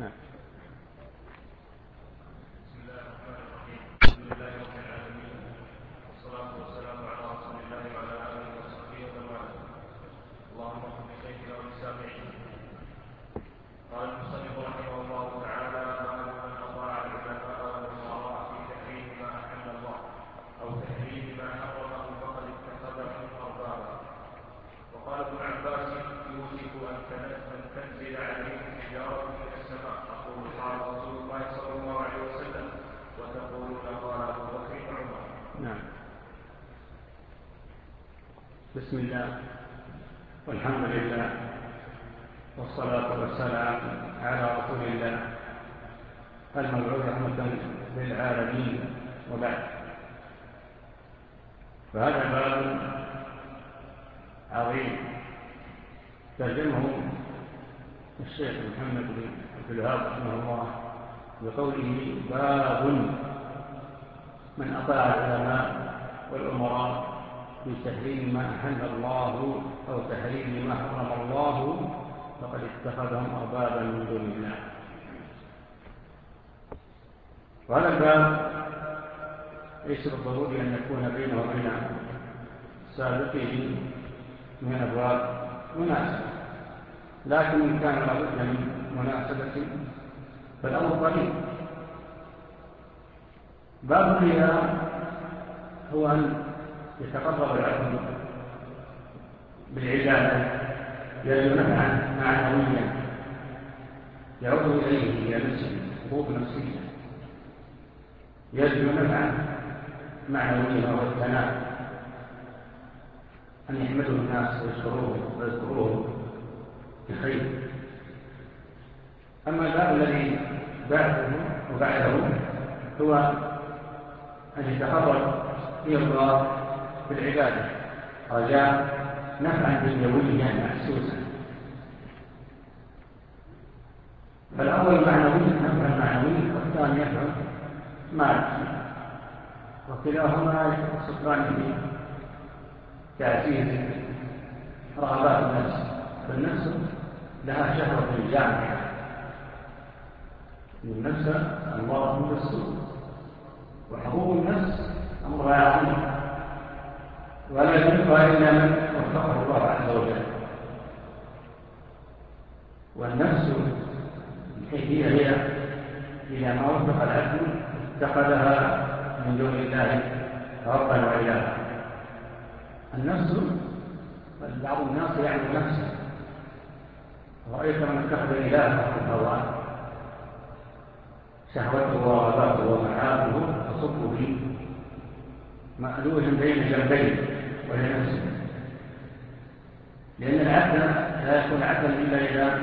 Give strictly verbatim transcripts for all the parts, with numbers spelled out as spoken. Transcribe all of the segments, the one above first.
نعم. بسم الله الرحمن الرحيم. الحمد لله رب العالمين، والصلاة والسلام على رسول الله وعلى آله وصحبه ومن والاه. اللهم اغفر لشيخنا وللسامعين. قال المصنف رحمه الله تعالى: باب من أطاع العلماء والأمراء في تحريم ما أحل الله أو تحريم ما حرمه فقد اتخذهم أربابا. وقال ابن عباس: يوشك أن تنزل عليهم حجارة من السماء، أقول قال رسول الله صلى الله عليه وسلم وتقولون قال أبو بكر وعمر. نعم. بسم الله والحمد لله والصلاة والسلام على رسول الله المبعوث رحمة للعالمين، وبعد. فهذا باب عظيم ترجمه الشيخ محمد بن عبد الوهاب رحمه الله بقوله: باب من أطاع العلماء والأمراء في تحريم ما أحل الله أو تحريم ما حرم الله فقد اتخذهم أربابا من دون الله. وهذا الباب ليس بالضروري أن يكون بينه وبين سابقه من أبواب مناسبة، لكن إن كان لابد من مناسبة فالأمر قريب. باب الرياء هو أن يتقرب العبد بالعبادة يجب نفعا معنويا يعود إليه إلى نفسه، حقوق نفسية، يجب نفعا معنويا وهو الثناء، أن يحمده الناس ويشكروه ويذكروه بخير. أما الباب الذي بعده وبعده هو أن يتقرب إلى الله بالعبادة رجاء نفعا دنيويا محسوسا. فالأول معنوي نفعا معنوي، والثاني يفعل مادي، وكلاهما يتصلان به تعزيز رغبات النفس. فالنفس لها شهوة جامعة، النفس أمارة بالسوء، وحقوق النفس أمرها عظيم، ولا يبقى إلا من وفقه الله عز وجل. والنفس هي هي إذا ما وفق العبد اتخذها من دون الله ربا وإلها. النفس بعض الناس يعلم نفسه، رأيت من اتخذ إلهه هواه شهوته ورغباته ومعابه تصب به مألوه بين جنبين ولنفسه. لأن العبد لا يكون عبدا إلا إذا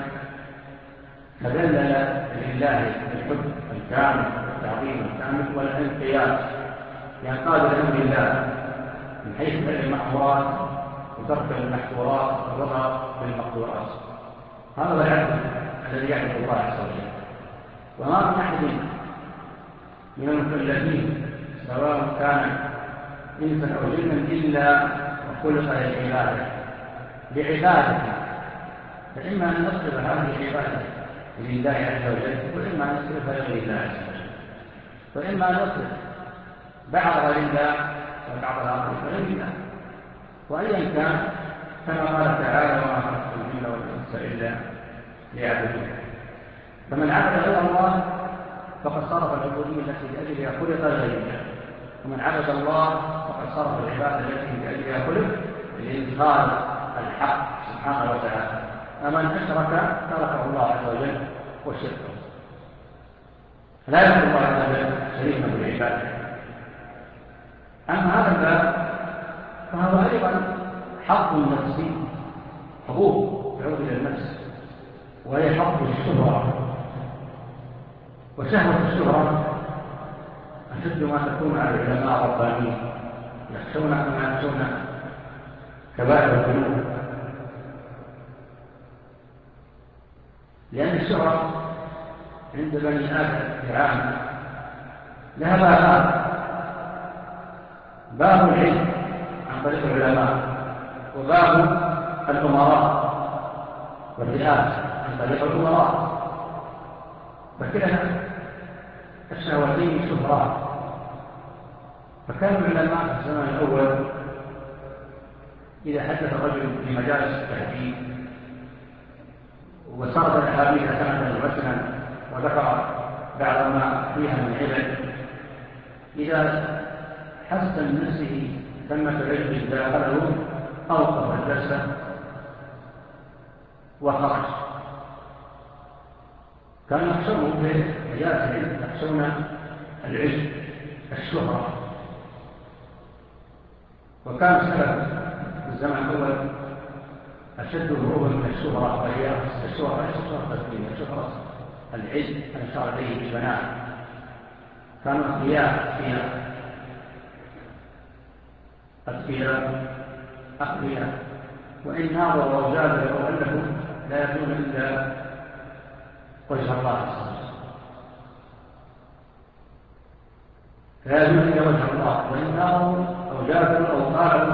تذلل لله بالحب الكامل والتعظيم الكامل والانقياد، ينقاد لأمر الله من حيث فعل المأمورات وترك المحظورات والرضا بالمقدورات. هذا هو العبد الذي يعبد الله عز وجل. وما من أحد من المكلفين سواء كان إنسا أو جنا إلا وخلق للعبادة لعبادته، فإما أن نصرف هذه العبادة لله عز وجل، وإما أن نصرفها لغير الله عز وجل، وإما أن نصرف بعضها لله وبعض الآخر لغير الله. وأيا كان كما قال تعالى: وما خلقت الجن والإنس إلا ليعبدون. فمن عبد غير الله فقد صرف العبودية التي لأجلها خلق لغير الله، ومن عبد الله فقد صرف العبادة التي لأجلها خلق لإدخال الحق سبحانه وتعالى. فمن أشرك تركه الله عز وجل وشركه، لا يكون الله عز وجل شريكا بالعبادة. أما هذا الباب فهو أيضا حق النفس، حقوق تعود إلى النفس، وهي حق الشهرة. وشهوة الشهرة أشد ما تكون على العلماء الربانيين، يخشون كما يخشون كبائر الذنوب، لأن الشهرة عند بني آدم عامة لها بابان: باب العلم عن طريق العلماء، وباب الأمراء والرئاسة عن طريق الأمراء. فكلا الشهوتين شهرات. فكان العلماء في الزمن الأول إذا حدث الرجل في مجالس التحديث وسرد الأحاديث سندا وسنا وذكر بعض ما فيها من علل، إذا حس من نفسه ثمة علم داخله أوقف الجلسة وخرج. كانوا يخشون في مجالس العلم، يخشون العلم الشهرة. وكان السلف في الزمن الأول أشد هروبا من الشهرة، وهي الشهرة ليست شهرة الدين، الشهرة العلم أشار إليه بالبنات. كانوا أقوياء فيها، أقوياء أقوياء، وإن ناظروا وجادلوا وألفوا لا يكون إلا وجه الله سبحانه، لا يكون إلا وجه الله. وإن ناظروا أو جادلوا أو قالوا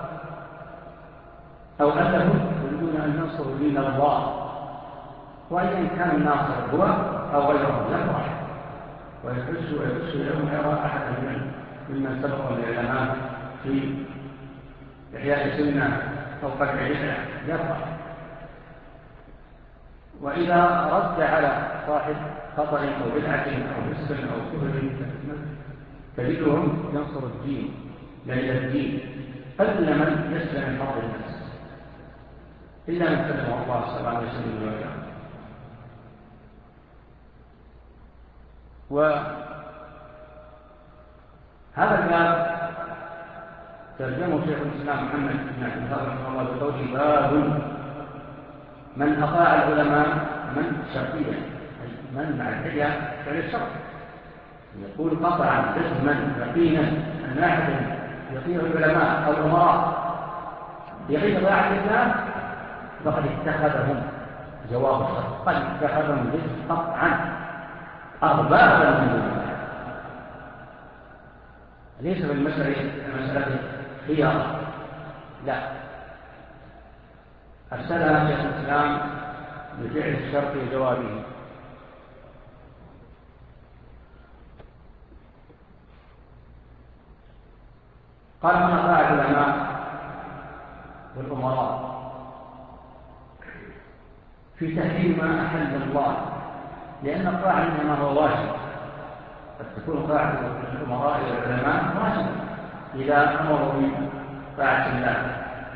أو ألفوا يريدون أن ينصروا دين الله، وإن كان الناصر هو أو غيره يفرح ويحس ويحس يوم يرى أحدا ممن سبق العلماء في إحياء السنة أو قطع بدعة يفرح. وإذا رد على صاحب خطأ أو بدعة أو فسق أو كفر تجدهم ينصر الدين ليل الدين، قل من يسلم من حظ الناس إلا من سلمه الله صلى الله عليه وسلم. وهذا الباب ترجمه شيخ الإسلام محمد بن عبد الوهاب رحمه الله بقوله: باب من أطاع العلماء من شرطيا، أي من مع الحية فعل الشرط، يقول قطعا جزما يقينا أن أحدا يطيع العلماء أو الأمراء يغير طاعة الله فقد اتخذهم، جواب الشرط، قد اتخذهم جزء قطعا أربابا من الله. ليس في المسألة مسألة خيار، لا، أرسلها شيخ الإسلام بفعل الشرط وجوابه. قال: من أطاع العلماء والأمراء في تحريم ما أحل الله، لأن الطاعة إنما هو واجب، قد تكون طاعة الأمراء والعلماء واجب إذا أمروا بطاعة الله،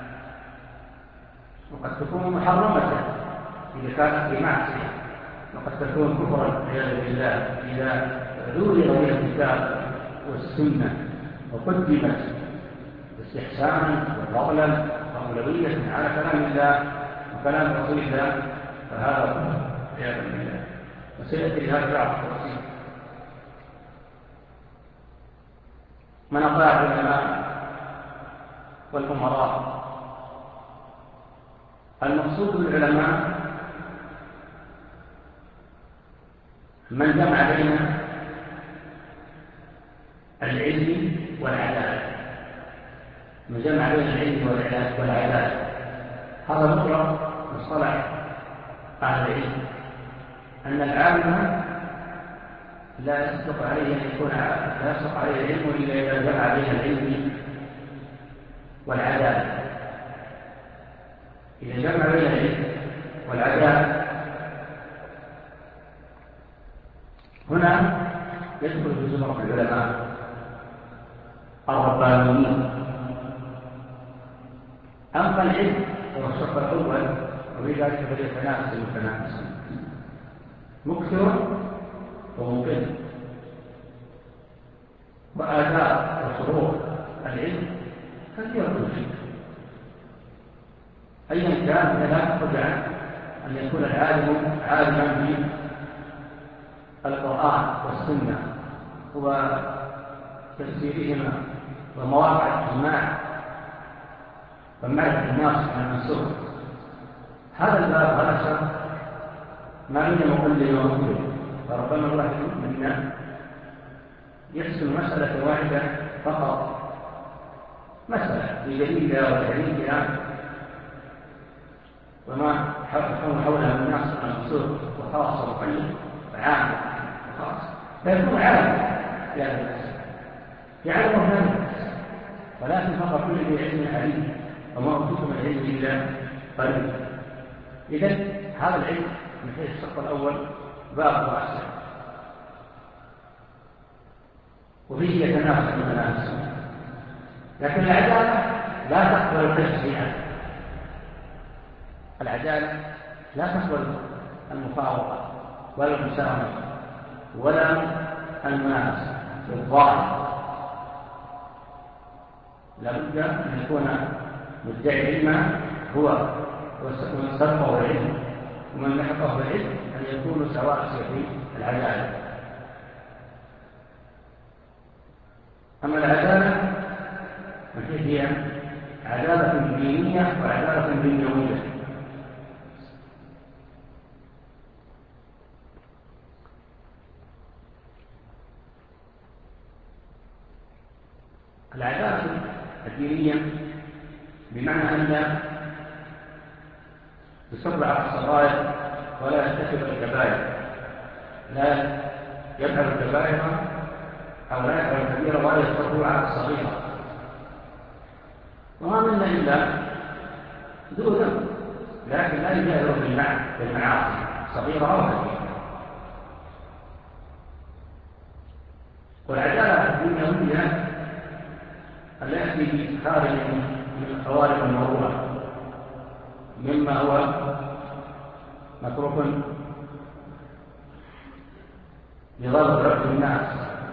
وقد تكون محرمة إذا كانت بمعصية، وقد تكون كفرا والعياذ بالله إذا ذوري بها الكتاب والسنة وقدمت استحسانا وفضلا وأولوية على كلام الله وكلام رسول الله، فهذا كفر والعياذ بالله. وسيأتي هذا بعض التفصيل. من أطاع العلماء والأمراء، المقصود بالعلماء من جمع بين العلم والعدالة، من جمع بين العلم والعدالة. هذا مطلق مصطلح أهل العلم، أن العالم لا يصدق عليه أن يكون لا يصدق عليه العلم إلا إذا جمع بين العلم والعدالة. إذا جمع بين العلم والعدالة هنا يدخل في زمرة العلماء الربانيين. أما العلم هو الشرط الأول، ولذلك فليتنافس المتنافسون، مكثر وممكن، وآداب وشروط العلم كثيرة جدا. أيا كان لا تخرج عن أن يكون العالم عالما بالقرآن والسنة وتفسيرهما ومواقع الاجتماع ومعرفة الناس من المنسوخ. هذا الباب هذا الشرط ما بين مقلل ومقلل، فربما الواحد منا يحسن مسألة واحدة فقط، مسألة بجديدة وتحديدها وما حول حولها من الناس من المنسوخ وخاصة ومقلل، عام خاص فيكون عالم يعني يعلم هذا ولكن فقط كل ذي علم عليم وما أوتيتم من العلم إلا قليلا. إذن هذا العلم من حيث الشق الأول باب واسع وفيه يتنافس المنافس، لكن العدالة لا تقبل التشريع. العدالة لا تقبل المفاوضة ولا المساومة ولا المنافسة بالظاهر. لابد أن يكون مدعي علما هو ومن سبقه العلم ومن لحقه بالعلم أن يكونوا سواسية في العدالة. أما العدالة فهي عدالة دينية وعدالة دنيوية. العدالة الدينية بمعنى أن يصر على الصغائر ولا يرتكب الكبائر، لا يفعل الكبائر أو لا يفعل الكبيرة ولا يصر على الصغيرة. وما منا إلا ذو ذنب لكن لا يجاهر بالمعاصي صغيرة أو كبيرة. والعدالة الدنيوية التي خارج من خوارج المروءة مما هو متروك لضرب عرف الناس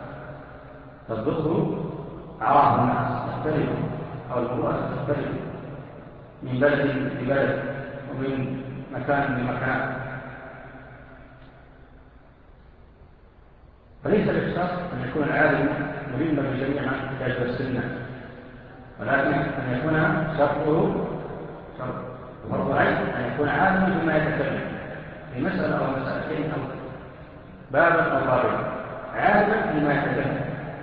تضبطه أعراض الناس تختلف أو المروءة تختلف من بلد لبلد ومن مكان لمكان. فليس للشخص أن يكون العالم ملما بجميع ما في الكتاب والسنة، ولكن أن يكون شرطه شرط فرض عين أن يكون عالما بما يتكلم في مسألة أو مسألتين أو بابا أو بابين، عالما بما يتكلم.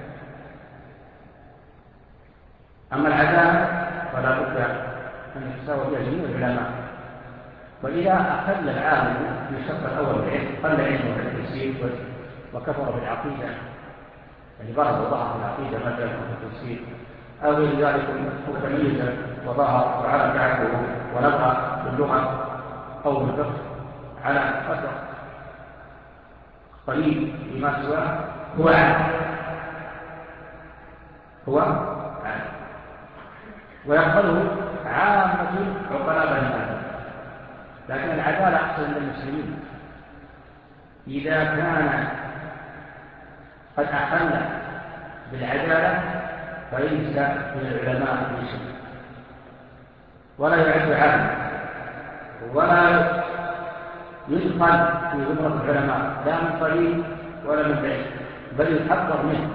أما العدالة فلا بد أن يتساوى فيها جميع العلماء. وإذا أقل العالم في الشق الأول بالعلم قل علمه بالتفسير وكفر بالعقيدة، يعني ظهر وضعف العقيدة مثلا في التفسير أو غير ذلك متميزا وظهر وعلى كعبه ونبغى باللغة أو بالفقه على قدر قليل فيما سواه هو عالم هو عالم ويقبله عامة عقلاء بني آدم. لكن العدالة أحسن للمسلمين إذا كان قد أقل بالعدالة فليس من العلماء في شيء ولا يعد عالم ولا يدخل في زمرة العلماء لا من قريب ولا من بعيد بل يحذر منه.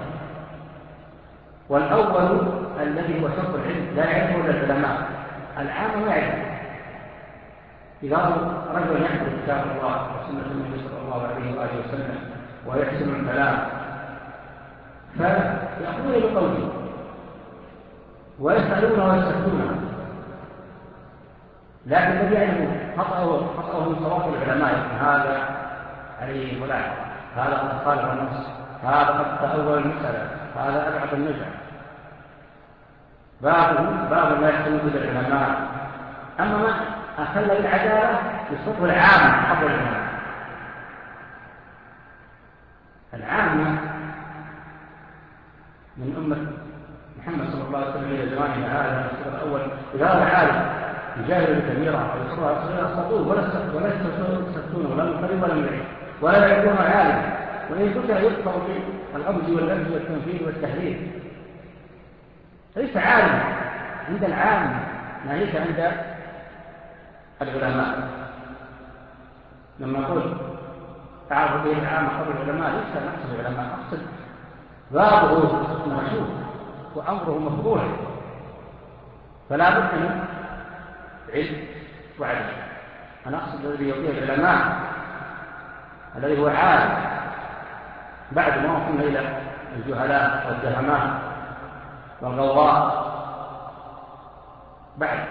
والأول الذي هو شرط العلم لا يعرفه إلا العلماء، العام ما يعرف. إذا رجل يحفظ كتاب الله وسنة النبي صلى الله عليه وآله وسلم ويحسن الكلام فيأخذون بقوله ويسألون ويستفتون، لكن الذي يعرف خطأه خطأه من صواب العلماء هذا عليه ملاحظة، هذا قد خالف النص، هذا قد تأول المسألة، هذا أبعد النجع. باب باب لا يحسن به العلماء. أما من أخل بالعدالة يصفه العام قبل العلماء. العامة من أمة محمد صلى الله عليه وسلم إلى زماننا هذا الشهر الأول إذا هذا عالم يجاهر بكبيرة أو يصرها صغيرة يسقطوه ولا يستفتون ولا من قريب ولا من بعيد ولا يعرفون عالم، وإن كنت يدخل في الأمز واللمز والتنفيذ والتحرير ليس عالم عند العام ما ليس عند العلماء. لما نقول تعرف به العام قبل العلماء ليس نقصد العلماء، أقصد بابه مرشوف وأمره مفضول، فلا بد من علم وعلم. أنا أقصد الذي يطيع العلماء الذي هو عالم بعد ما وصلنا إلى الجهلاء والجهماء والغوراء بعد.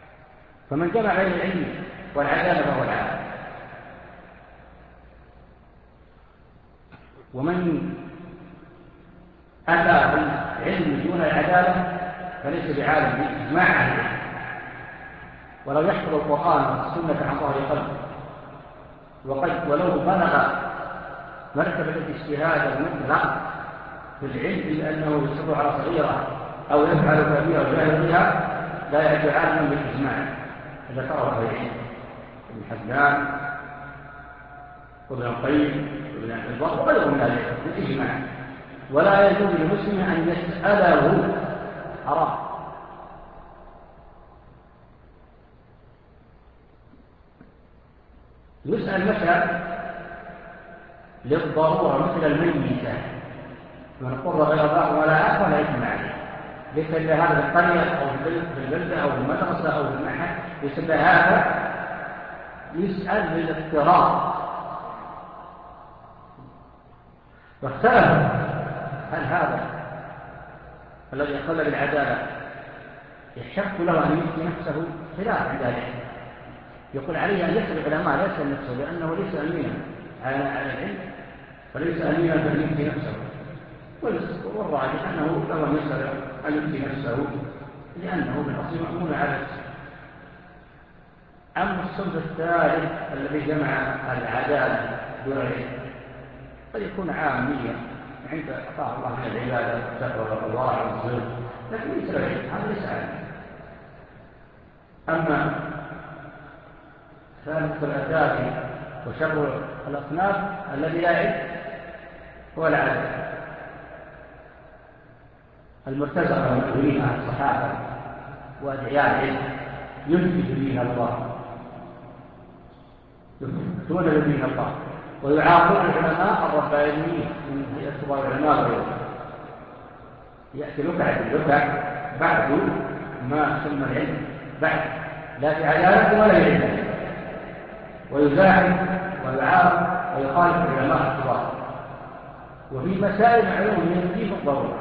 فمن جمع بين العلم والعدالة فهو العالم. ومن أتى بالعلم دون العدالة فليس بعالم بإجماع أهل العلم، ولو يحفظ القرآن والسنة عن ظهر قلب وقد ولو بلغ مرتبة الاجتهاد المطلق في العلم إلا أنه يصر على صغيرة أو يفعل كبيرة جاهل بها لا يعد عالما بالإجماع. إذا ترى أهل العلم ابن حزام وابن القيم وابن عبد البر وغيرهم من ذلك بالإجماع، ولا يجوز للمسلم أن يسأله حرام. يسأل متى للضرورة مثل الميتة من اضطر غير باغ ولا آثم ولا إثم عليه، ليس إلا هذا في القرية أو في البلدة أو في المدرسة أو في المعهد، ليس إلا هذا يسأل للاضطرار. واختلف هل هذا الذي يقل بالعدالة يحق له أن يفتي نفسه؟ خلاف عند ذلك. يقول عليه أن يسأل العلماء لا يسأل نفسه، لأنه ليس أمينا على العلم فليس أمينا بأن يفتي نفسه، والراجح أنه لو أن يسأل أن يفتي نفسه لأنه بالأصل مأمون على نفسه. أما الصنف الثالث الذي جمع العدالة دون العلم قد يكون عاميا عند أعطاه الله من العبادة والتقوى والورع والزهد، لكن ليس له علم، هذا ليس علم. أما ثالث الأداب وشر الأصناف الذي لا علم هو العالم المرتزقة والمؤمنين عن الصحابة وأدعياء العلم ينتج دين الله يثبتون دين الله ويعاقبون العلماء الربانيين من هيئة كبار العلماء وغيرهم. يأتي لكعة اللكع بعد ما سمى العلم بعد لا في عدالة ولا علم، ويزاحم ويعارض ويخالف العلماء الكبار وفي مسائل علوم من الدين الضرورة.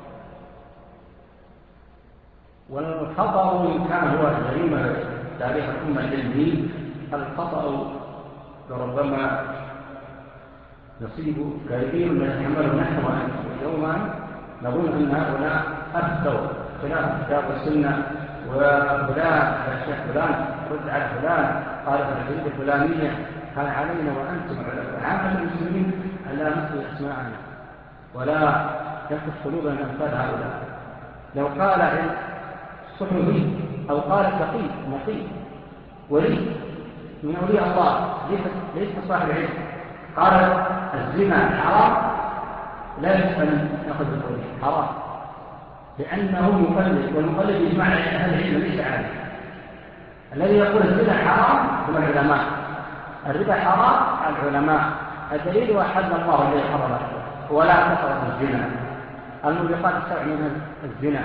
والخطأ إن كان هو جريمة تاريخ الأمة العلمي، الخطأ لربما نصيب كثير من يتحمله نحن وأنتم. يوما نظن أن هؤلاء أفتوا خلاف الكتاب والسنة، وفلان الشيخ فلان رد على فلان قال العلم الفلانية، كان علينا وأنتم عامة المسلمين أن لا نخفي أسماءنا ولا نفتح قلوبنا أمثال هؤلاء. لو قال صحبي أو قال تقي نقي ولي من أولياء الله ليس صاحب علم قال الزنا حرام لا يسأل نأخذ القول حرام، لأنه يقلد، والمقلد يجمع أهل العلم ليس عالم. الذي يقول الزنا حرام هم العلماء، الربا حرام العلماء. الدليل وحد الله الذي حرم ولا تقربوا الزنا، الموبقات السبع من الزنا.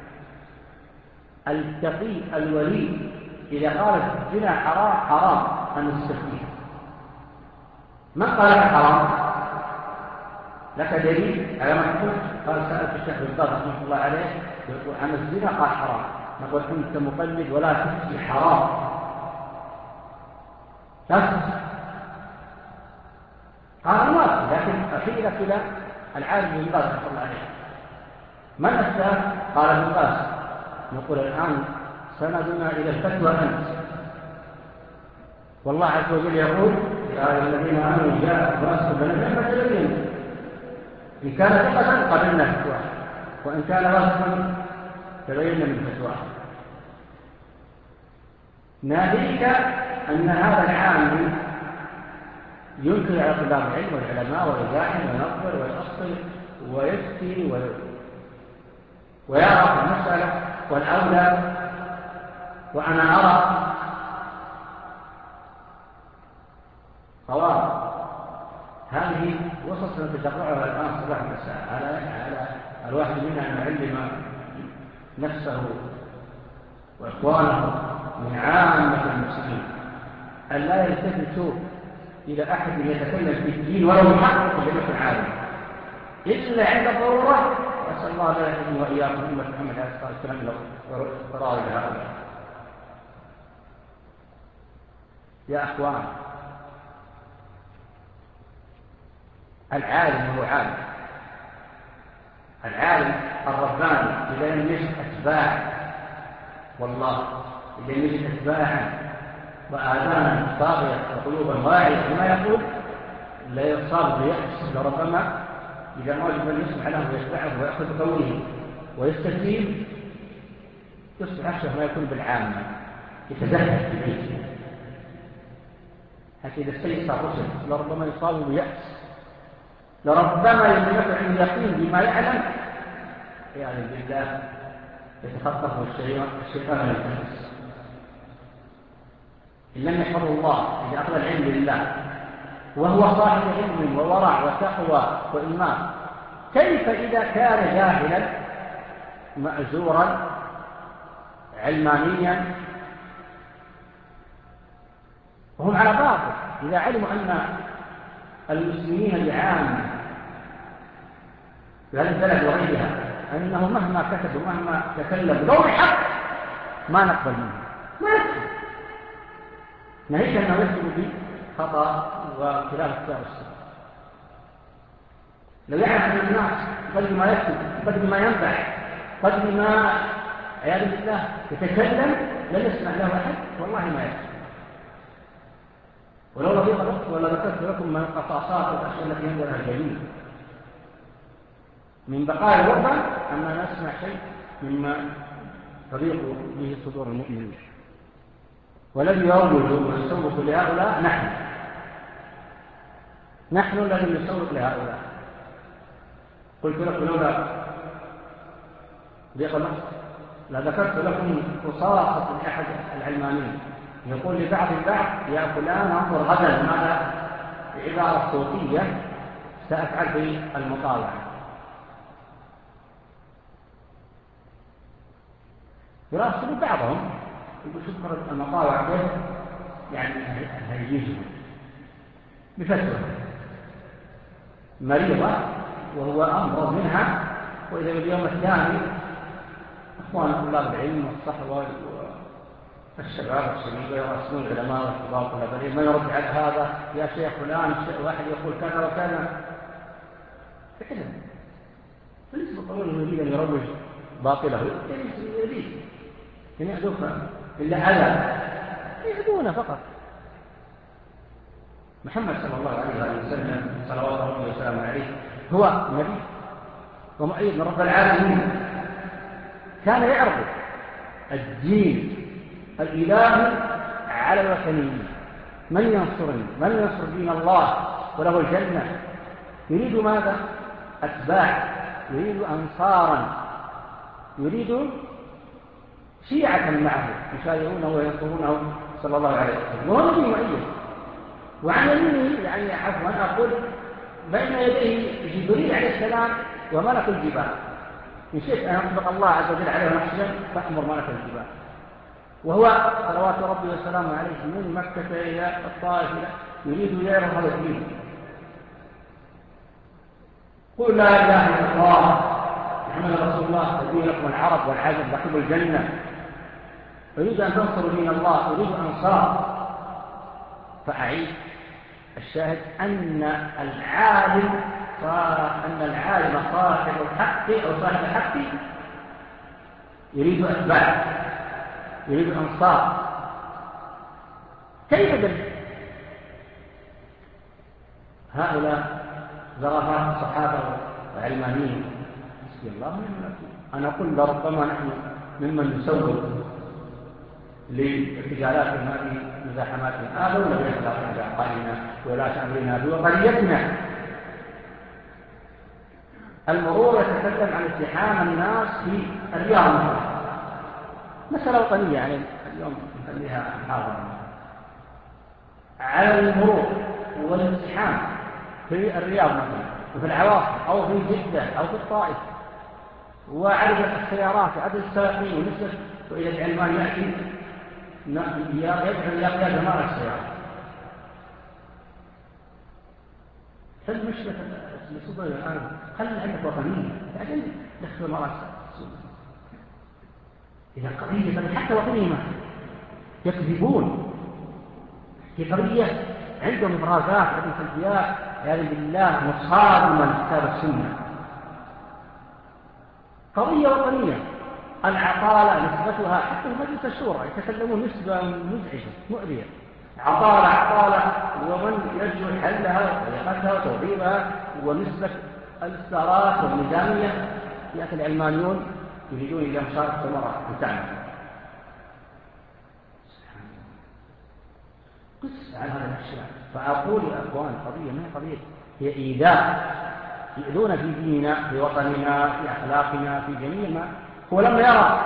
التقي الولي إذا قال الزنا حرام حرام أن يستفيد. من قال حرام؟ لك دليل على ما تقول؟ قال سألت الشيخ بن باز رحمه الله عليه يقول عن الزنا قال حرام. نقول أنت مقلد ولا تفتي حرام، تفتي قال الله، لكن أحيلك إلى العالم بن باز رحمه الله عليه. من أفتى؟ قال ابن باز. نقول الآن سندنا إلى الفتوى أنت، والله عز وجل يقول يا أيها الذين آمنوا جاء فاسق بنبأ فتبينوا، إن كان ثقة قبلنا فتواه وإن كان فاسقا تبين من فتواه. ناهيك أن هذا العام ينكر على طلاب العلم والعلماء ويزاحم وينظر ويأصل ويفتي ويرى في المسألة والأولى. وأنا أرى صواب هذه وسط نتشرعها الآن صباح المساء على على الواحد منا أن يعلم نفسه وإخوانه من عامة المسلمين أن لا يلتفتوا إلى أحد يتكلم في الدين ولو يحقق لنفس عالم إلا عند الضرورة. وأسأل الله لا يحفظني وإياكم أمة محمد عليه الصلاة والسلام لو فرائض هؤلاء. يا أخوان، العالم هو عالم، العالم الرباني إذا لم يجد أتباع، والله إذا لم يجد أتباعا وآذانا طاغية وقلوبا واعية بما يقول لا يصاب بيأس، لربما إذا ما وجد من يسمع له ويتبعه ويأخذ قوله ويستجيب يصبح أشبه ما يكون بالعامة، يتزهد في بيته. حتى إذا استيسر الرسل لربما يصاب بيأس، لربما يملك عن اليقين بما يعلم يعني بالله يتخطفه الشيطان ويتنفس. إن لم يحفظه الله إذا أخذ العلم لله وهو صاحب علم وورع وتقوى وإيمان، كيف إذا كان جاهلا مأزورا علمانيا وهم على باطل؟ إذا علموا أن المسلمين العامة في هذا البلد وغيرها أنه مهما كتبوا مهما تكلموا لو الحق ما نقبل منه، ما نقبل، نهيك أنه يكتب بخطأ وخلاف الكتاب السنة. لو يعلم أن الناس قد ما يكتب قد ما ينبح قد ما عياذ بالله يتكلم لن يسمع له أحد، والله ما يكتب. ولو رضيت الوقت ولا ذكرت لكم من القصاصات والأشياء التي ينظرها الجليل من بقاء الوضع أما نسمع شيء مما تضيق به صدور المؤمنين. والذي يروج ويسوق لهؤلاء نحن نحن الذي نسوق لهؤلاء. قلت لكم لولا ضيق الوقت لذكرت لكم قصاصة لأحد العلمانيين يقول لبعض البعض يا فلان انظر غدا ماذا بعبارة صوتية سأفعل في المطالعة. يراسل بعضهم يقول شكرا المطالعة به يعني هيجيزهم بفتوى مريضة وهو أمر منها، وإذا باليوم الثاني أخوان طلاب العلم والصحوة الشباب والشبيبة يراسلون العلماء والكبار طلاب العلم ما يرد على هذا يا شيخ فلان واحد يقول كذا وكذا فكذا فليس بالضرورة أنه يريد أن يروج باطله يريد أن يعدوك إلا أذى يعدونه فقط. محمد صلى الله عليه وسلم صلوات الله وسلامه عليه هو نبي ومؤيد من رب العالمين، كان يعرض الدين الإلهي على الوثنيين. من ينصرني من ينصر دين الله وله الجنة؟ يريد ماذا؟ أتباع، يريد أنصارا، يريد شيعة معه يشايعونه وينصرونه صلى الله عليه وسلم وهو نبي مؤيد. وعن يمينه يعني عفوا أقول بين يديه جبريل عليه السلام وملك الجبال. إن شئت أن يطلق الله عز وجل عليه نحسا فأمر ملك الجبال، وهو صلوات ربي وسلامه عليه من مكة إلى الطائف يريد يعرف هذا الدين. قل لا إله إلا الله محمد رسول الله تدين لكم العرب والعجم لكم الجنة. يريد أن تنصروا دين الله، يريد أنصار. فأعيد الشاهد أن العالم أن العالم صاحب الحق أو صاحب الحق يريد أتباع، يريد أنصار. كيف ذلك؟ هؤلاء زرفاء الصحابة وعلمانيين بسم الله من أنا أقول لربما نحن ممن نسوق لارتجالاتهم هذه مزاحماتنا آلوا لم يخلقنا بعقائنا ولا أمرنا بوطنيتنا. المرور يتكلم عن ازدحام الناس في الرياض مثلا، مسألة وطنية يعني اليوم نخليها محاضرة على المرور والازدحام في الرياض مثلا وفي العواصم أو في جدة أو في الطائف، وعدد السيارات وعدد السائقين ونسبة، وإذا العلمان يأتي يدعو إلى قيادة جماعة السيارات. هل مشكلة السودان الآن هل عندك وطنية؟ بعدين دخلوا مرات السودان إذا قضية حتى وطنية ما يكذبون في قضية عندهم إفرازات عندهم سلبيات يعني بالله مصادمة لكتاب السنة. قضية وطنية العطالة نسبتها حتى مجلس الشورى يتكلمون نسبة مزعجة مؤذية، عطالة عطالة، ومن يرجو حلها وطريقتها وتوظيفها ونسبة الاصدارات والميزانية يأتي العلمانيون يريدون إلى مشاركة المرأة وتعمل. قس عن هذا الأشياء. فأقول يا أخوان قضية ما هي قضية، هي إيذاء، يؤذون في ديننا في وطننا في أخلاقنا في جميع ما هو. لما يرى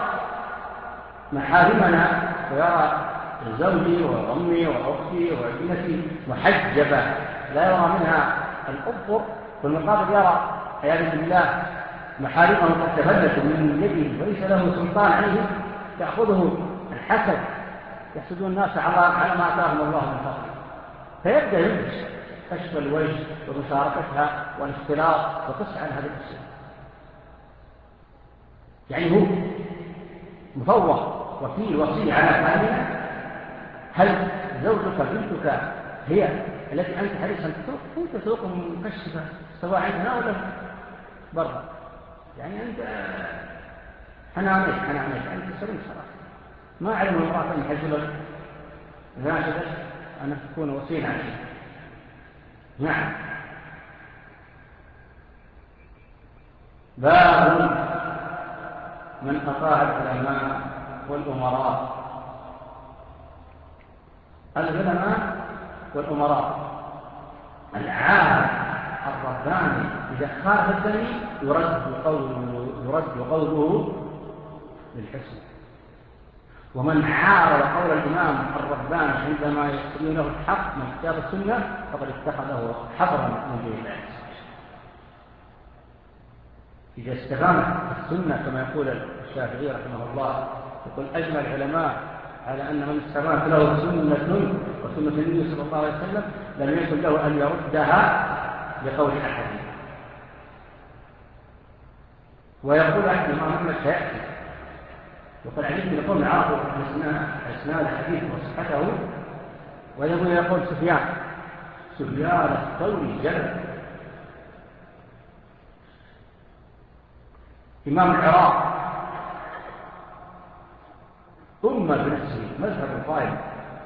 محارمنا ويرى زوجي وأمي وأختي وابنتي محجبة لا يرى منها الأظفر، والمقابل يرى عياذا بالله محارمه قد تفلتوا من يده وليس له سلطان عليه، يأخذه الحسد، يحسدون الناس على ما آتاهم الله من فضله، فيبدأ ينبش كشف الوجه ومشاركتها والاختلاط وقص عن هذه الأشياء. يعني هو مفوض وكيل وصي على أهلها. هل زوجك بنتك هي التي أنت حريص أن تسوق؟ أنت تسوق مكشفة سواء عندنا ولا برا، يعني أنت حنانيك حنانيك أنت سرين صراحة. ما علم المرأة أن يحجبك ناشدك أن تكون وصيل عليه. نعم. باب من أطاع العلماء والأمراء. العلماء والأمراء العالم الرباني إذا خالف الدليل يرد قوله يرد قوله للحسن، ومن عارض قول الإمام الرباني عندما يقول له الحق من كتاب السنة فقد اتخذه حضرا من دين الله. إذا استقامت السنة كما يقول الشافعي رحمه الله، يقول أجمع العلماء على أن من استقامت له سنة وسنة النبي صلى الله عليه وسلم لم يكن له أن يردها بقول أحد. ويقول أحد الإمام أحمد سيأتي وقد علمت لقول عاطف أسناد الحديث وصحته، ويقول يقول سفيان سفيان الثوري جلد إمام العراق أمة بنفسه مذهب القائم.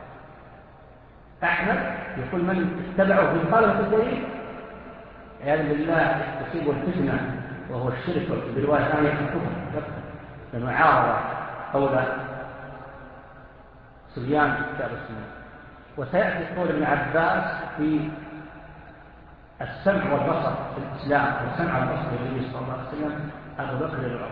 أحمد يقول من اتبعه في مخالفة الدليل عياذا بالله تصيبه الفتنة وهو الشرك، بالرواية الثانية الكفر، لأنه عارض قول سفيان في كتاب السنة. وسيأتي قول ابن عباس في السمع والبصر في الإسلام، والسمع والبصر للنبي صلى الله عليه وسلم أبو بكر العمر.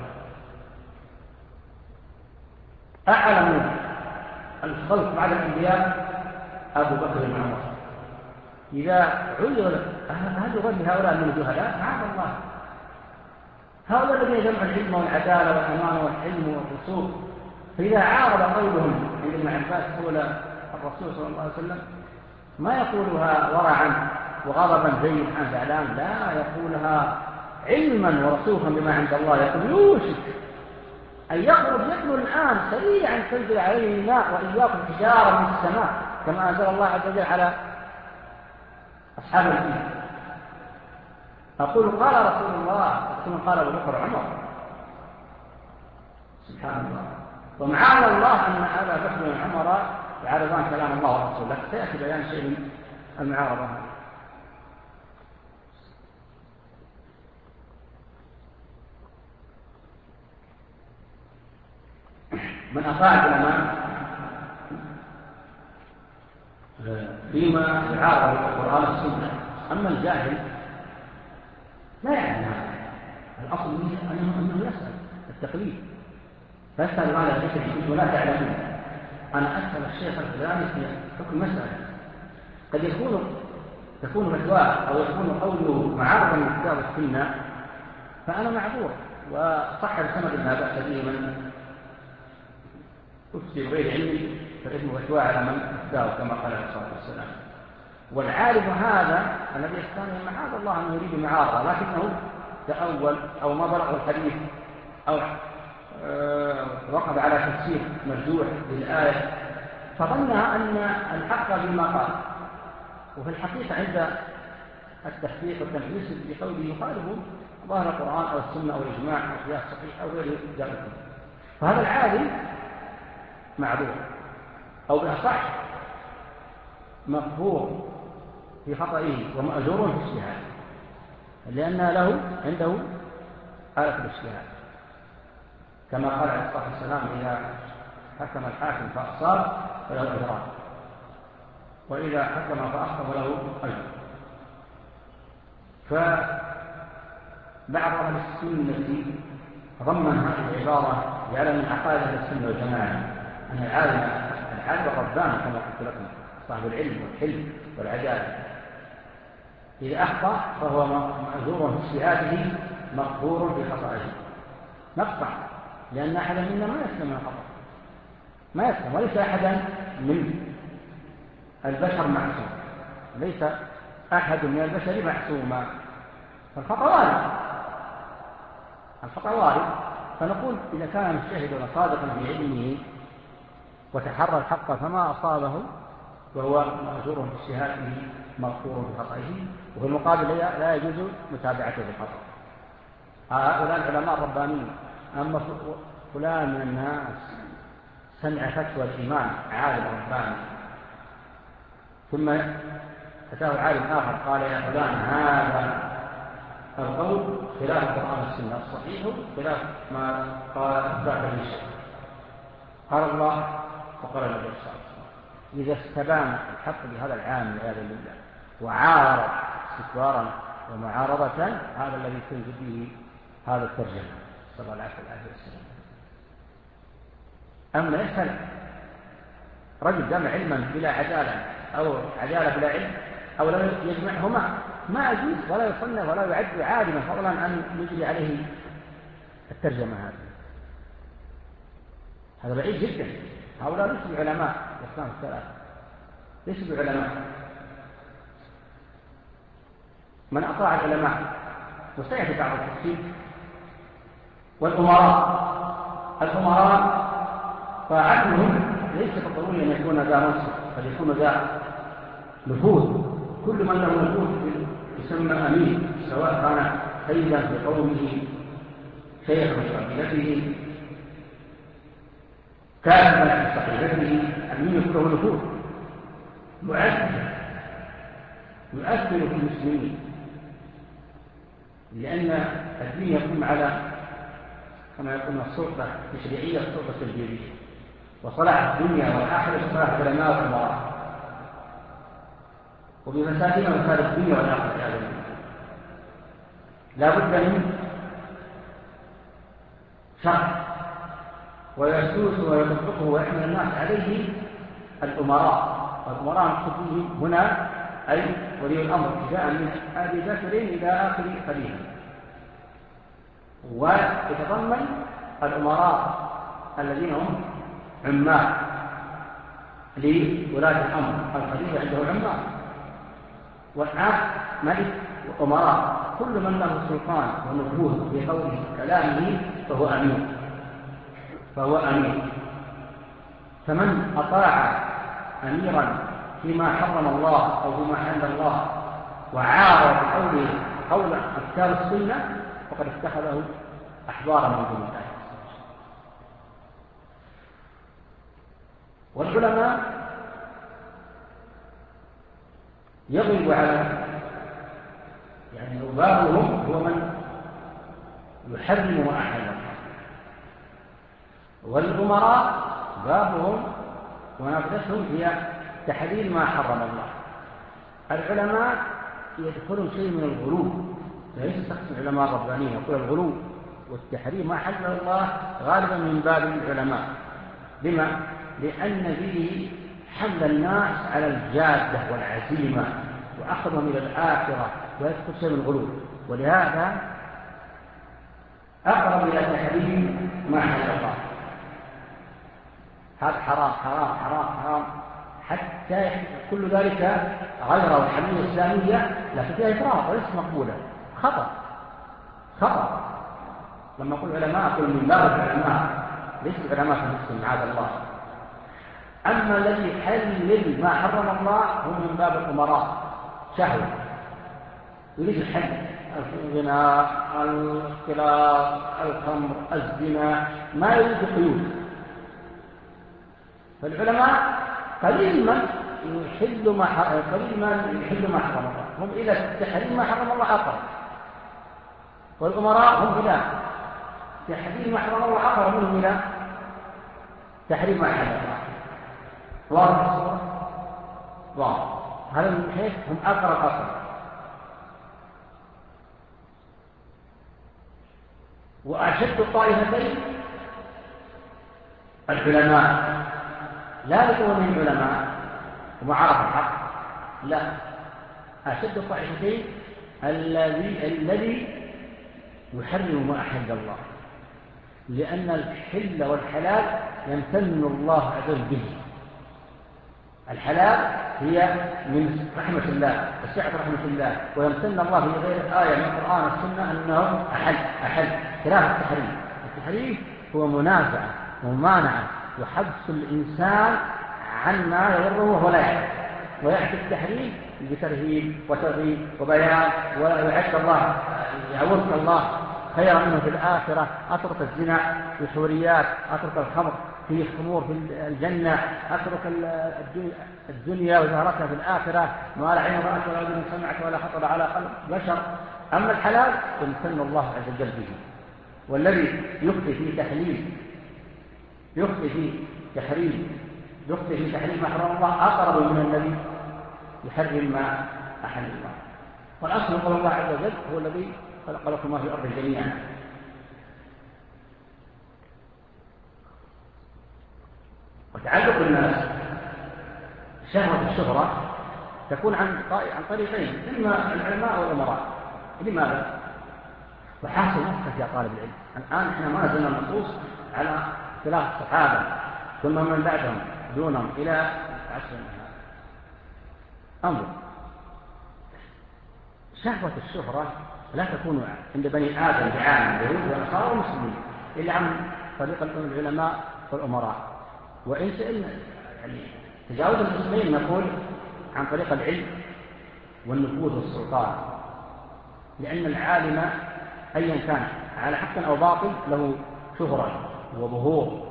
أعلم الخلق بعد الأنبياء أبو بكر العمر. إذا عرض هل يغني هؤلاء من الجهلاء؟ معاذ الله، هؤلاء الذين جمعوا العلم والعدالة والأمانة والحلم والرسوخ. فإذا عارض قولهم عند ابن عباس قول الرسول صلى الله عليه وسلم ما يقولها ورعا وغضبا زي الحان زعلان، لا يقولها علما ورسوخا بما عند الله. يقول يوشك أن يخرج يقول الآن سريعا تنزل عليه الماء وإياكم حجارة من السماء كما أنزل الله عز وجل على أصحاب الفيل. أقول قال رسول الله ثم قال أبو بكر عمر. سبحان الله. ومعاذ الله أن أبا بكر وعمر يعارضان كلام الله ورسوله، لكن سيأتي بيان شيء من المعارضة هذه. من أطاع العلماء فيما يعارض القرآن والسنة. أما الجاهل لا يعلم هذا، الأصل أنه يسأل التقليد، فيسأل على ذكر كنت ولا تعلمون. أنا أسأل الشيخ الفلاني في حكم مسألة قد يكون تكون فتواه أو يكون قوله معارضا من كتاب السنة، فأنا معذور وصحب سند لا بأس به. من تفتي بغير علم فإثم فتوى على من افتاه كما قال عليه الصلاة والسلام. والعالم هذا الذي يستعمل معاذ الله أنه يريد معارضة، لكنه تأول أو ما بلغ الحديث أو أه وقف على تفسير مرجوح للآية فظنها أن الحق بما قال، وفي الحقيقة عند التحقيق والتنفيذ بقوله يخالف ظاهر القرآن أو السنة أو الإجماع أو قياس صحيح أو غير ذلك. فهذا العالم معذور، أو بالأصح مغفور في خطئه ومأجور في اجتهاده، لأن له عنده آلة الاجتهاد، كما قال عليه الصلاة والسلام: إذا حكم الحاكم فأصاب فله أجران، وإذا حكم فأخطأ فله أجر. فبعض أهل السنة ضمن هذه العبارة جعل من عقائد أهل السنة والجماعة أن العالم العالم الرباني كما قلت لكم صاحب العلم والحلم والعدالة إذا أخطأ فهو مأجور في اجتهاده مغفور في خطئه. نقطع، لأن أحدا منا ما يسلم من الخطأ، ما يسلم، وليس أحدا من البشر معصوم، ليس أحد من البشر معصوما، فالخطأ وارد، الخطأ وارد. فنقول إذا كان المجتهد صادقا في علمه وتحرى الحق فما أصابه وهو مأجور في اجتهاده مغفور في خطئه، وفي المقابل لا يجوز متابعته بالخطأ. هؤلاء العلماء الربانيين. أما فلان من الناس سمع فتوى الإمام عالم رباني ثم أتاه عالم آخر قال: يا فلان هذا القول خلاف القرآن والسنة، الصحيح خلاف ما قال ذاك الشيء، قال الله وقال النبي صلى الله عليه وسلم. إذا استبان الحق بهذا العام والعياذ بالله وعارض استكبارا ومعارضة، هذا الذي تنزل به هذا الترجمة صلى الله عليه وسلم. أما يسأل رجل جمع علما بلا عدالة أو عدالة بلا علم أو لا يجمعهما ما يجوز ولا يصنف ولا يعد عالما، فضلا أن نجري عليه الترجمة هذه. هذا بعيد جدا. هؤلاء ليسوا علماء الإسلام الثلاثة، ليسوا علماء. من أطاع العلماء وسيأتي بعض التفصيل. والأمراء الأمراء طاعتهم ليس بالضروري أن يكون ذا منصب، بل يكون ذا نفوذ. كل من له نفوذ يسمى أمين، سواء كان سيدا في قومه، شيخا في قبيلته، كاتبا في صحيفته، أمين يكون له نفوذ يؤثر يؤثر في المسلمين، لأن الدين يقوم على كما يقول السلطة التشريعية السلطة التدبيرية، وصلاح الدنيا والآخرة صلاح العلماء والأمراء، وبمساكين ومسار الدنيا والآخرة هذا لا بد من شرع ويسوس ويطبقه ويحمل الناس عليه الأمراء. والأمراء المقصودين هنا أي ولي الأمر ابتداء من أبي بكر إلى آخر خليفة، ويتضمن الأمراء الذين هم عمال لولاة الأمر، الخليفة عنده عمال، والعام ملك وأمراء. كل من له سلطان ونفوذ في قوله وكلامه فهو أمين فهو أمين فمن أطاع أميرا فيما حرم الله أو فيما حل الله وعارض بقوله قول أفكار السنة فقد اتخذه أحبارا من دون الله. والعلماء يغلب على يعني بابهم هو من يحرم ما أحل الله، والأمراء بابهم ونفسهم هي تحليل ما حرم الله. العلماء يدخلون شيء من الغلو، ليس تقصد العلماء الربانيين، يقول الغلو والتحريم ما حل الله غالبا من باب العلماء. لما؟ لأن فيه حمل الناس على الجادة والعزيمة وأخذهم إلى الآخرة، ويدخل شيء من الغلو، ولهذا أقرب إلى تحريم ما حل الله. هذا حرام حرام حرام حرام حتى كل ذلك غير الحمية الإسلامية، لكن فيها إفراط وليس مقبولة، خطأ خطأ. لما أقول علماء أقول من باب العلماء، ليس العلماء في المسلم معاذ الله. أما الذي يحلل ما حرم الله هو من باب الأمراء، شهوة يريد الحل، الغناء، الاختلاط، الخمر، الزنا، ما يريد قيود. فالعلماء قليل من يحل ما قليل من يحل ما حرم الله، هم إلى تحريم ما حرم الله أقرب، والأمراء هم إلى تحريم ما حرم الله أقرب منهم إلى تحريم ما حرم الله. واضح الصورة؟ واضح. هذا من حيث هم أقرب أقرب. وأشد الطائفتين العلماء، لا لكونهم العلماء ومعرفة الحق، لا، أشد الطائفتين الذي الذي يحرم ما أحل الله، لأن الحل والحلال يمتن الله عز وجل به. الحلال هي من رحمة الله، سعة رحمة الله، ويمتن الله في غير آية من القرآن والسنة أنه أحل أحل خلاف التحريم. التحريم هو منازعة وممانعة وحبس الإنسان عن ما يضره وهو لا يعلم، ويأتي التحريم بترهيب وترغيب وبيان، ويعد الله يعوضك الله خيرا منه في الآخرة. أترك الزنا في الحوريات، أترك الخمر في خمور في الجنة، أترك الدنيا وزهرتها في الآخرة، ما لا عين رأت ولا أذن سمعت ولا خطر على قلب بشر. أما الحلال يمتن الله عز وجل به. والذي يخطي في تحليل يخطي في تحريم يخطي في تحريم ما حرم الله أقرب من الذي يحرم ما أحل الله. والأصل قول الله عز وجل هو الذي خلق لكم ما في الأرض جميعا. وتعلق الناس شهوة الشهرة تكون عن عن طريقين، إما العلماء والأمراء. لماذا؟ وحاصل نفسك يا طالب العلم، الآن إحنا ما نزلنا النصوص على خلاف الصحابة ثم من بعدهم دونهم إلى عصرنا هذا. انظر، شهوة الشهرة لا تكون عند بني آدم بعام اليهود والنصارى والمسلمين إلا عن طريق العلماء والأمراء. وإن سئلنا يعني تجاوز المسلمين نقول عن طريق العلم والنفوذ والسلطان، لأن العالم أيا كان على حق أو باطل له شهرة وظهور.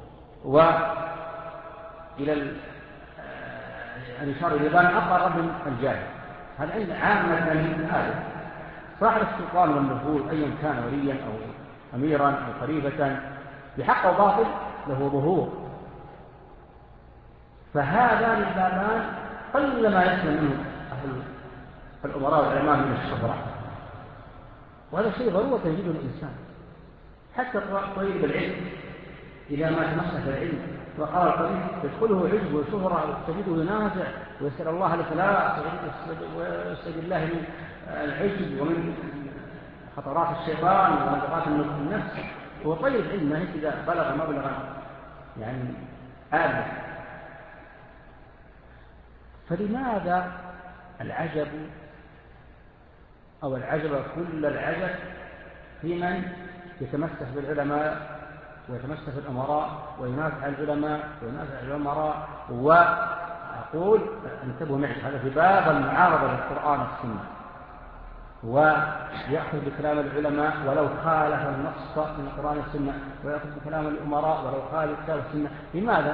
وإلى الإشارة إلى ذلك أقرب من الجاهل. هذا عند عامة من هذا صاحب السلطان والنفوذ أيا كان وليا أو أميرا أو خليفة بحق أو باطل له ظهور. فهذا البابان قل ما يسمى منه أهل الأمراء والعلماء من الشهرة، وهذا شيء ضرورة يجده الإنسان. حتى طالب العلم إذا ما تمسك بالعلم وقال الطريق يدخله عجب وشهرة وتجده ينازع ويسأل الله الإخلاص ويستجد الله من العجب ومن خطرات الشيطان وخطرات النفس. هو طيب العلم ما هي إذا بلغ مبلغا يعني آلة. فلماذا العجب أو العجب كل العجب في من يتمسك بالعلماء ويتمسك بالأمراء وينازع العلماء وينازع الأمراء؟ وأقول انتبهوا معي، هذا في باب المعارضة للقرآن والسنة، ويأخذ بكلام العلماء ولو خالف النص من القرآن والسنة، ويأخذ بكلام الأمراء ولو خالف الكتاب والسنة. لماذا؟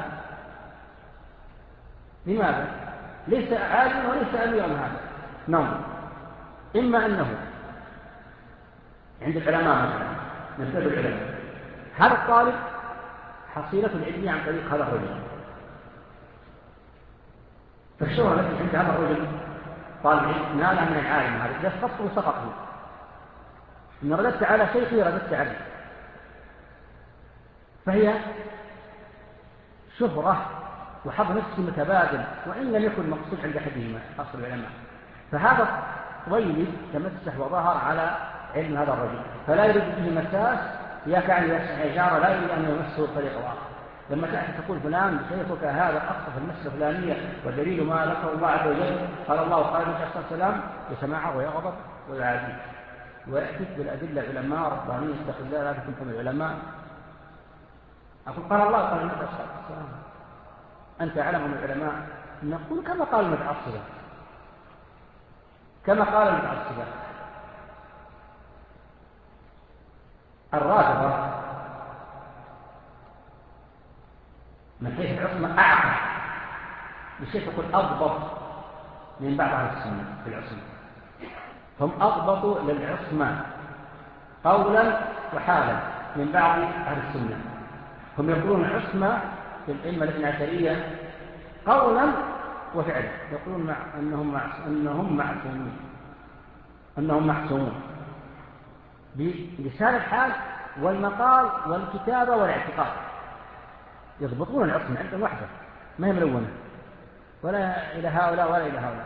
لماذا؟ ليس عالم وليس أميرا. هذا ننظر، إما أنه عند العلماء مثلا نسبة العلماء هذا الطالب حصيلة العلم عن طريق هذا الرجل، فالشهرة التي عند هذا الرجل طالب العلم نالها من العالم هذا، إذا سقطه سقطه، إن رددت على شيخي رددت عليه، فهي شهرة وحظ نفسي متبادل وإن لم يكن مقصود عند أحدهما أصل العلماء. فهذا طويل تمسح وظهر على علم هذا الرجل، فلا يريد به مساس يكاد يجار، لا يريد أن يمسه بطريقة أخرى. لما تأتي تقول فلان شيخك هذا أخطأ في المسألة الفلانية ودليل ما ذكره الله عز وجل قال الله وقال النبي عليه السلام، يتمعر ويغضب ويعادي ويأتيك بالأدلة العلماء ربانية اتق الله لا تكن كما العلماء. أقول قال الله قال النبي عليه السلام، أنت أعلم من العلماء، نقول كما قال المتعصبة، كما قال المتعصبة. الرافضة من حيث العصمة أعقل، بشيء تقول أضبط من بعض أهل السنة في العصمة، هم أضبطوا للعصمة قولا وحالا من بعض أهل السنة. هم يقولون العصمة في الأئمة الاثنى عشرية قولا وفعلا، يقولون مع أنهم مع أنهم معصومون، أنهم معصومون بلسان الحال والمقال والكتابة والاعتقاد، يضبطون العصمة عندهم وحده، ما هي ملونة ولا إلى هؤلاء ولا إلى هؤلاء،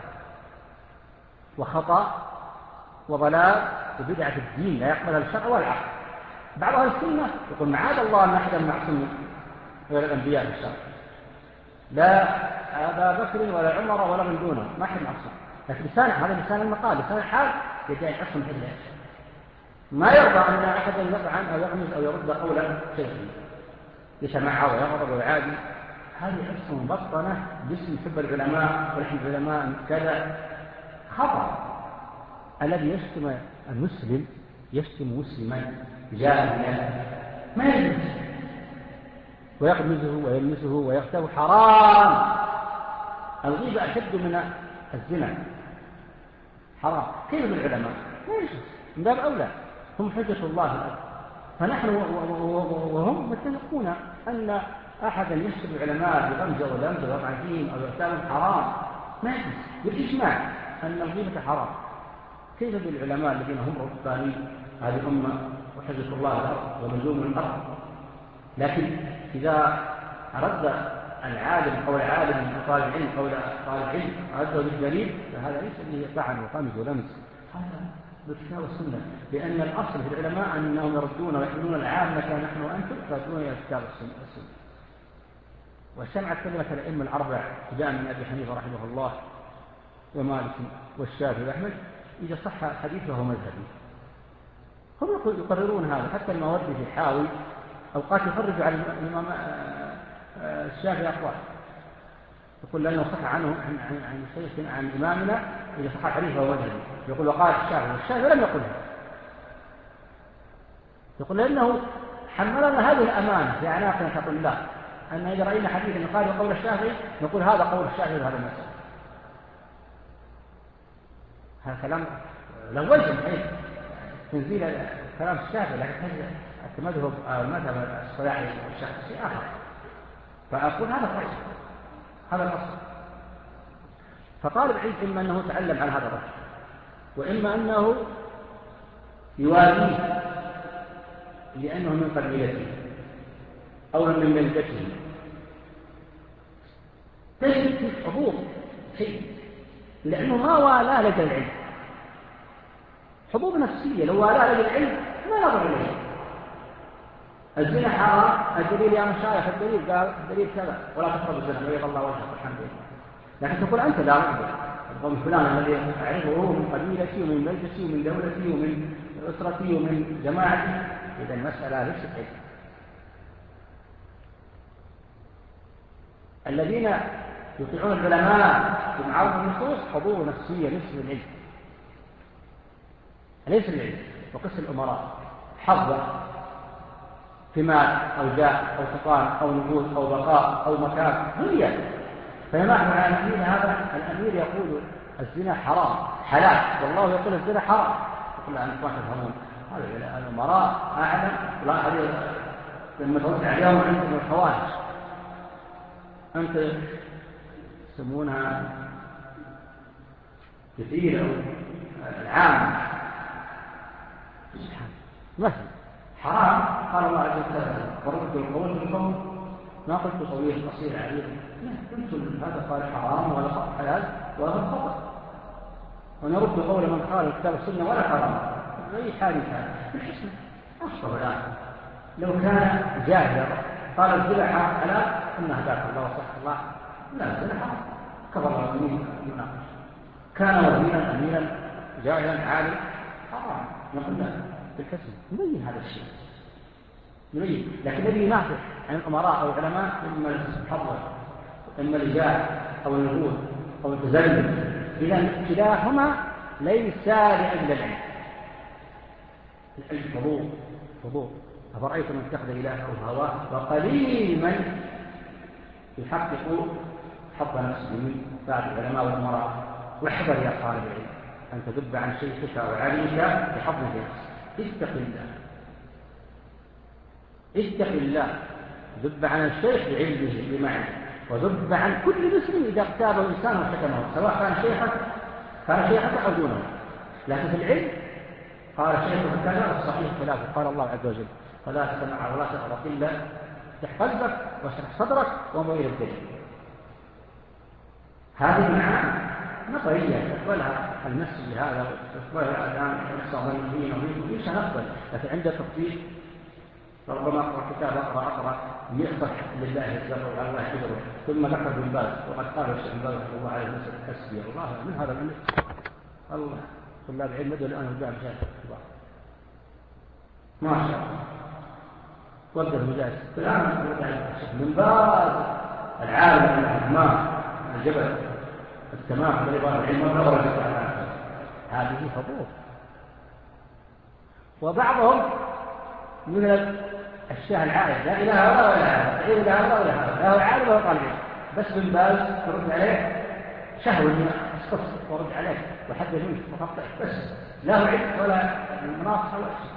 وخطأ وضلال وبدعة الدين لا يقبلها الشرع ولا العقل. بعض أهل السنة يقول معاذ الله أن أحدا معصوم غير الأنبياء في الشرع، لا أبا بكر ولا عمر ولا من دونه، ما حد معصوم، لكن لسان هذا لسان المقال، لسان الحال يدعي العصمة إلا ما يرضى أن أحدا يطعن أو يغمز أو يرد قولا شيخا يسمعها ويغضب ويعادي. هذه عصمة مبطنة باسم حب العلماء ونحن العلماء كذا، خطأ. الذي يشتم المسلم يشتم مسلما جاهلا ما يجوز، ويغمزه ويلمسه ويغتاب حرام. الغيبة أشد من الزنا، حرام. كيف بالعلماء؟ ما يجوز، من باب أولى، هم حجة الله في الأرض. فنحن وهم متفقون أن أحدا يشتم العلماء بغمزة ولمزة ويقع فيهم أو يغتاب حرام، ما يجوز، بالإجماع أن الغيبة حرام. كيف بالعلماء الذين هم رباني هذه الأمة وحجة الله الأرض ونجوم الأرض؟ لكن إذا أرد العالم قول عالم وطالب علم قول طالب علم أرده بالدليل، فهذا ليس به طعن وقمز ولمس، هذا بالكتاب والسنة. لأن الأصل في العلماء أنهم يردون ويحملون العامة نحن وأنتم فيردون إلى الكتاب والسنة. وسمعت كلمة الأئمة الأربع ابتداء من أبي حنيفة رحمه الله ومالك والشافعي وأحمد، إذا صح الحديث فهو مذهبي. هم يقررون هذا، حتى الماوردي في الحاوي أوقات يخرج على الإمام الشافعي أقوال، يقول لأنه صح عنه عن عن عن شيخ عن إمامنا إذا صح الحديث فهو مذهبي. يقول وقال الشافعي، والشافعي لم يقلها، يقول لأنه حملنا هذه الأمانة في أعناقنا كطلاب، أن إذا رأينا حديثا يقال قول الشافعي نقول هذا قول الشافعي بهذا المسألة. هذا كلام له وجه من حيث تنزيل كلام الشافعي، لكن المذهب المذهب الصلاحي والشافعي شيء آخر. فأقول هذا الرأي، هذا الأصل. فطالب العلم إما أنه تعلم عن هذا الرأي، وإما أنه يواليه لأنه من قبيلته أو من ملته. تجد في حضور شيء لأنه ما والاه لدى العلم، حظوظ نفسية. لو والاه لدى العلم ما نظر إليه. الزنا حرام، الدليل يا مشايخ، الدليل قال الدليل كذا ولا تقربوا الزنا بيض الله وجهك الحمد لله. لكن تقول أنت لا أقدر، القوم فلان الذي أعرفه من قبيلتي ومن بلدتي ومن دولتي ومن أسرتي ومن جماعتي، إذا المسألة ليست علم. الذين يطيعون العلماء في معارض النصوص حظوظ نفسية ليس العلم، ليس العلم. وقس الأمراء حظا في مال أو جاه أو سلطان أو نفوذ أو بقاء أو مكان دنيا، فيمعنى على الأمير هذا الأمير يقول الزنا حرام حلال، والله يقول الزنا حرام، يقول لا أنتم ما تفهمون. هذا الأمراء أعلم، لا هذه لما توسع اليوم عندهم الخوارج، أنت يسمونها كثير أو العام مثل حرام. قال الله عز وجل ورد القول بالقول ما قلت طويل قصير عريض، قلت هذا قال حرام ولا قال حلال وهذا خطأ، ونرد قول من قال الكتاب والسنة ولا حرام بأي حال كان بالحسن أصبر. الآن لو كان جاهلا قال الزنا حلال إن هداك الله وصح الله، لا الزنا حرام كفر المؤمنين المناقش. كان وزيرا أميرا جاهلا عالم حرام، نقول له بالحسن نبين هذا الشيء نبين. لكن الذي ينافع عن الأمراء أو العلماء مما الحظر إما الإجابة أو النبوذ أو التزلج، إذا كلاهما ليس لأجل العلم. العلم فضول فضول. أفرأيت من اتخذ إلهه هواه وقليل من يحقق حظ نفسه من بعض العلماء والأمراء. واحذر يا طالب العلم أن تذب عن شيخك وعليك بحظ نفسك. اتق الله اتق الله. ذب عن الشيخ بعلمه بمعنى، وذب عن كل مسلم إذا اغتابه إنسان وشتمه، سواء كان شيخك كان شيخك أو دونه. لكن في العلم قال شيخك كذا الصحيح خلافه، قال الله عز وجل فلا تسمع ولا تغضب إلا افتح قلبك واشرح صدرك وانظر إلى الدليل. هذه معاني نظرية يقبلها المسجد هذا ويقبلها الآن الصابرين ومين نقبل، لكن عند التطبيق ربما أقرأ كتاب أقرأ أقرأ مئة صفحة لله يتبقى وعلى الله يحفظه، ثم ذكر بن باز وقد قال الشيخ بن باز رحمه الله عليه وسلم حسبي الله من هذا العلم. الله طلاب علم مدوا الآن وجاء مشاهد الكبار ما شاء الله وقت المجالس الآن الشيخ بن باز العالم العظماء الجبل التمام الذي قال العلم ما ورد على هذه فضول. وبعضهم من الشاه العائد لا إله ولا ولا تعيب لا ولا ولا لا هو عالم ولا طالب، بس بن باز ترد عليه شهوة اسقط ورد عليه وحد منه وقطع، بس لا هو علم ولا مناصح ولا شيء.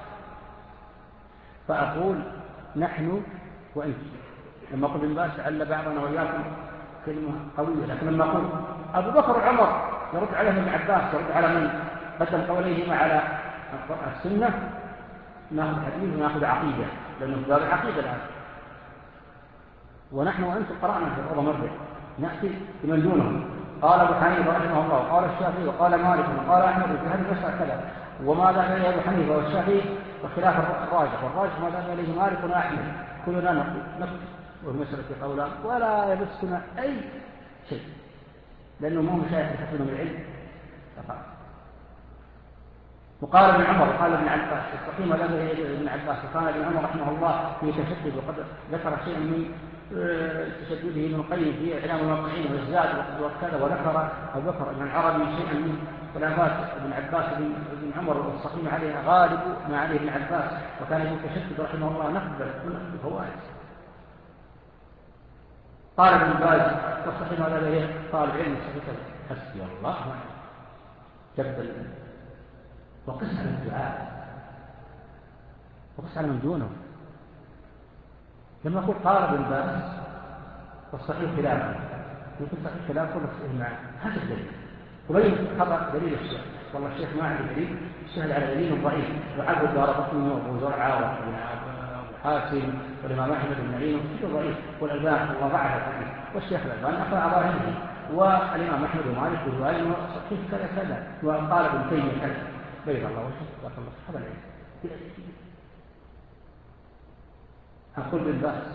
فأقول نحن وأنت لما أقول بن باز لعل بعضنا وإياكم كلمة قوية، لكن لما أقول أبو بكر وعمر يرد عليه ابن عباس يرد على من قدم قوليهما على السنة، ناخذ حديث وناخذ عقيدة، لأنه في باب العقيدة الآن. ونحن وأنتم قرأنا في الأرض مرة نأتي بمن دونهم. قال أبو حنيفة رحمه الله وقال الشافعي وقال مالك وقال أحمد في هذه المسألة كذا، وما ذهب إليه أبو حنيفة والشافعي وخلاف الراجح، والراجح ما ذهب إليه مالك وأحمد، كلنا نقول والمسألة قولا ولا يبسنا أي شيء، لأنه مو مشايخ يحفظون العلم فقط. وقال ابن عمر وقال ابن عباس الصحيح ما ذهب إليه ابن عباس، وكان ابن عمر رحمه الله في تشدد، وقد ذكر شيئا من تشدده ابن القيم في إعلام الموقعين والزاد وكذا، وذكر أو ذكر ابن العربي شيئا من خلافات ابن عباس ابن عمر والصحيح عليها غالب ما عليه ابن عباس، وكان ابن تشدد رحمه الله نقبل من الفوائد. قال ابن باز والصحيح ما ذهب إليه طالب علم الصحيح حسبي الله جبل. وقس على الدعاء وقس على من دونه. لما أقول قال ابن باز والصحيح خلافه يمكن صحيح خلافه بس معه هذا الدليل، وبين خطأ دليل الشيخ والله الشيخ ما عنده دليل، الشهد على دليل ضعيف وعبد الدارقطني وابو زرعه وابو حاتم والإمام أحمد بن معين وكل ضعيف، والألباني الله ضعف الحديث، والشيخ الألباني أخذ على ظاهره، والإمام أحمد ومالك والوالد صحيح كذا كذا، وقال ابن تيمية كذا بيض الله وجهه بارك الله هذا العلم. أقول بالباس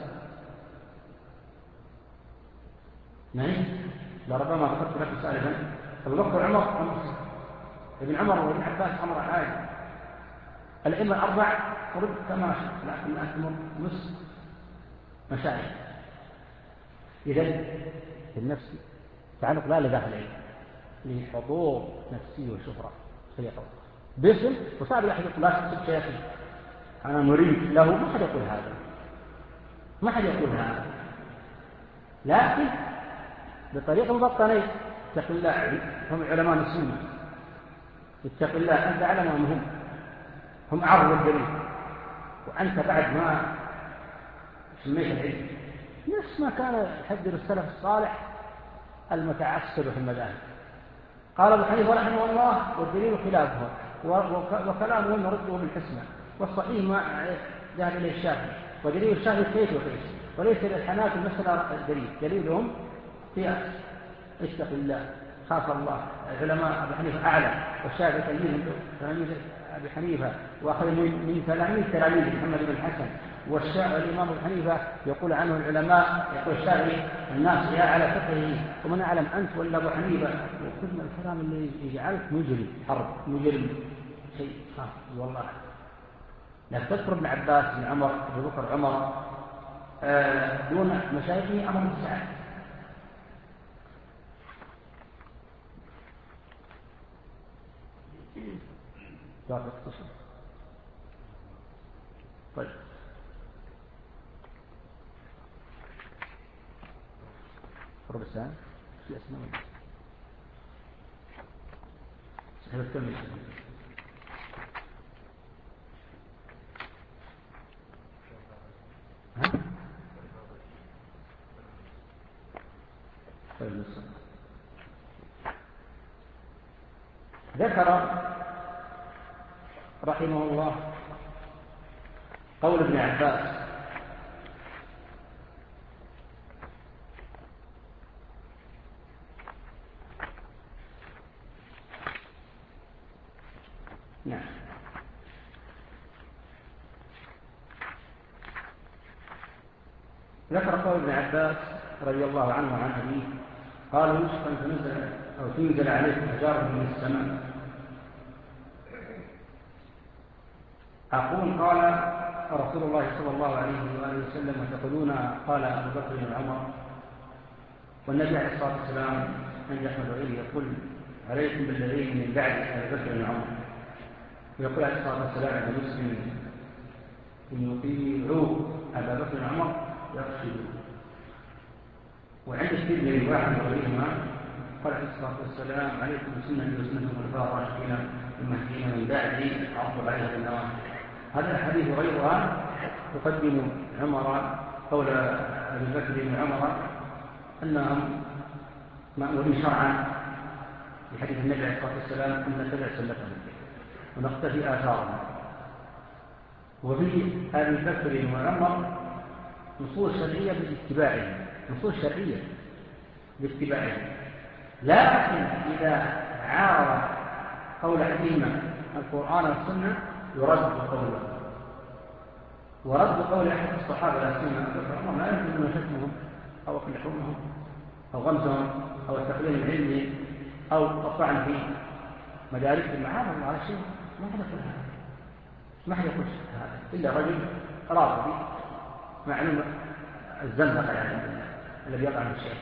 نعم لربما ذكرت لك سالفا أبو بكر عمر ابن عمر وابن عباس أمر عادي، الأئمة الأربع فرد كما لكن أكمل نص مشايخ. إذن النفس تعلق لا لداخل العلم لحضور نفسي وشهرة سيطور باسم، وصعب أحد يقول لا تكتب شيئا أنا مريد له، ما حد يقول هذا ما حد يقول هذا، لكن بطريقة مبطنة اتق الله. هم علماء السنة اتق الله أنت علم أنهم هم عرض الدليل، وأنت بعد ما سميت العلم نفس ما كان يحذر السلف الصالح المتعسر في المذاهب. قال ابو حنيفه رحمه الله والدليل خلافه وكلامه نرده بالحسنى، والصحيح ما ذهب اليه الشافعي، ودليل الشافعي كيف وكيف، وليس للحناف المسألة الدليل، دليلهم قياس. اتق الله خاف الله. علماء ابي حنيفه اعلم، والشافعي تلميذ ابي حنيفه واخذ من تلاميذ تلاميذ محمد بن الحسن، والإمام ابو حنيفه يقول عنه العلماء يقول الشافعي الناس يا على فقهه ومن اعلم انت ولا ابو حنيفه، وكل الكلام اللي يجعلك مجرم حرب مجرم شيء خاف والله. لا تذكر ابن عباس بن عمر ابو بكر عمر آه دون مشايخه امر السعد، لا تختصر. طيب ربع ساعة في أسماء سحبت كم يسمى ها؟ طيب نصر. ذكر رحمه الله قول ابن عباس نعم ذكر قول ابن عباس رضي الله عنه وعن أبيه قال يوسف أن تنزل أو تنزل عليكم حجارة من السماء. أقول قال رسول الله صلى الله عليه وآله وسلم وتقولون قال أبو بكر وعمر. والنبي عليه الصلاة والسلام عند أحمد وغيره يقول عليكم بالذين من بعد أبي بكر وعمر. ويقول عليه الصلاة والسلام عند مسلم إن يطيعوا أبا بكر وعمر يرشدوا. وعند الترمذي واحد وغيرهما قال عليه الصلاة والسلام عليكم بسنتي وسنة الخلفاء الراشدين المهديين من بعدي عضوا عليها بالنواجذ. هذا الحديث غيرها تقدم عمر قول أبي بكر وعمر أنهم مأمورين شرعا بحديث النبي عليه الصلاة والسلام أن نتبع سنتهم ونقتفي آثارهم. وفي أبي بكر وعمر نصوص شرعية باتباعهم نصوص شرعية باتباعهم. لكن إذا عارض قول أحدهما القرآن والسنة يرد قوله. ورد قول أحد الصحابة لا سيما أبي بكر وعمر لا يمكن أن شتمهم أو لحومهم أو غمزهم أو التقليل العلمي أو الطعن في مدارسهم. معاذ الله على شيء ما حد يقول هذا ما حد يقول هذا إلا رجل رافضي معلوم الزندقة يعني الذي يقع من الشيخ.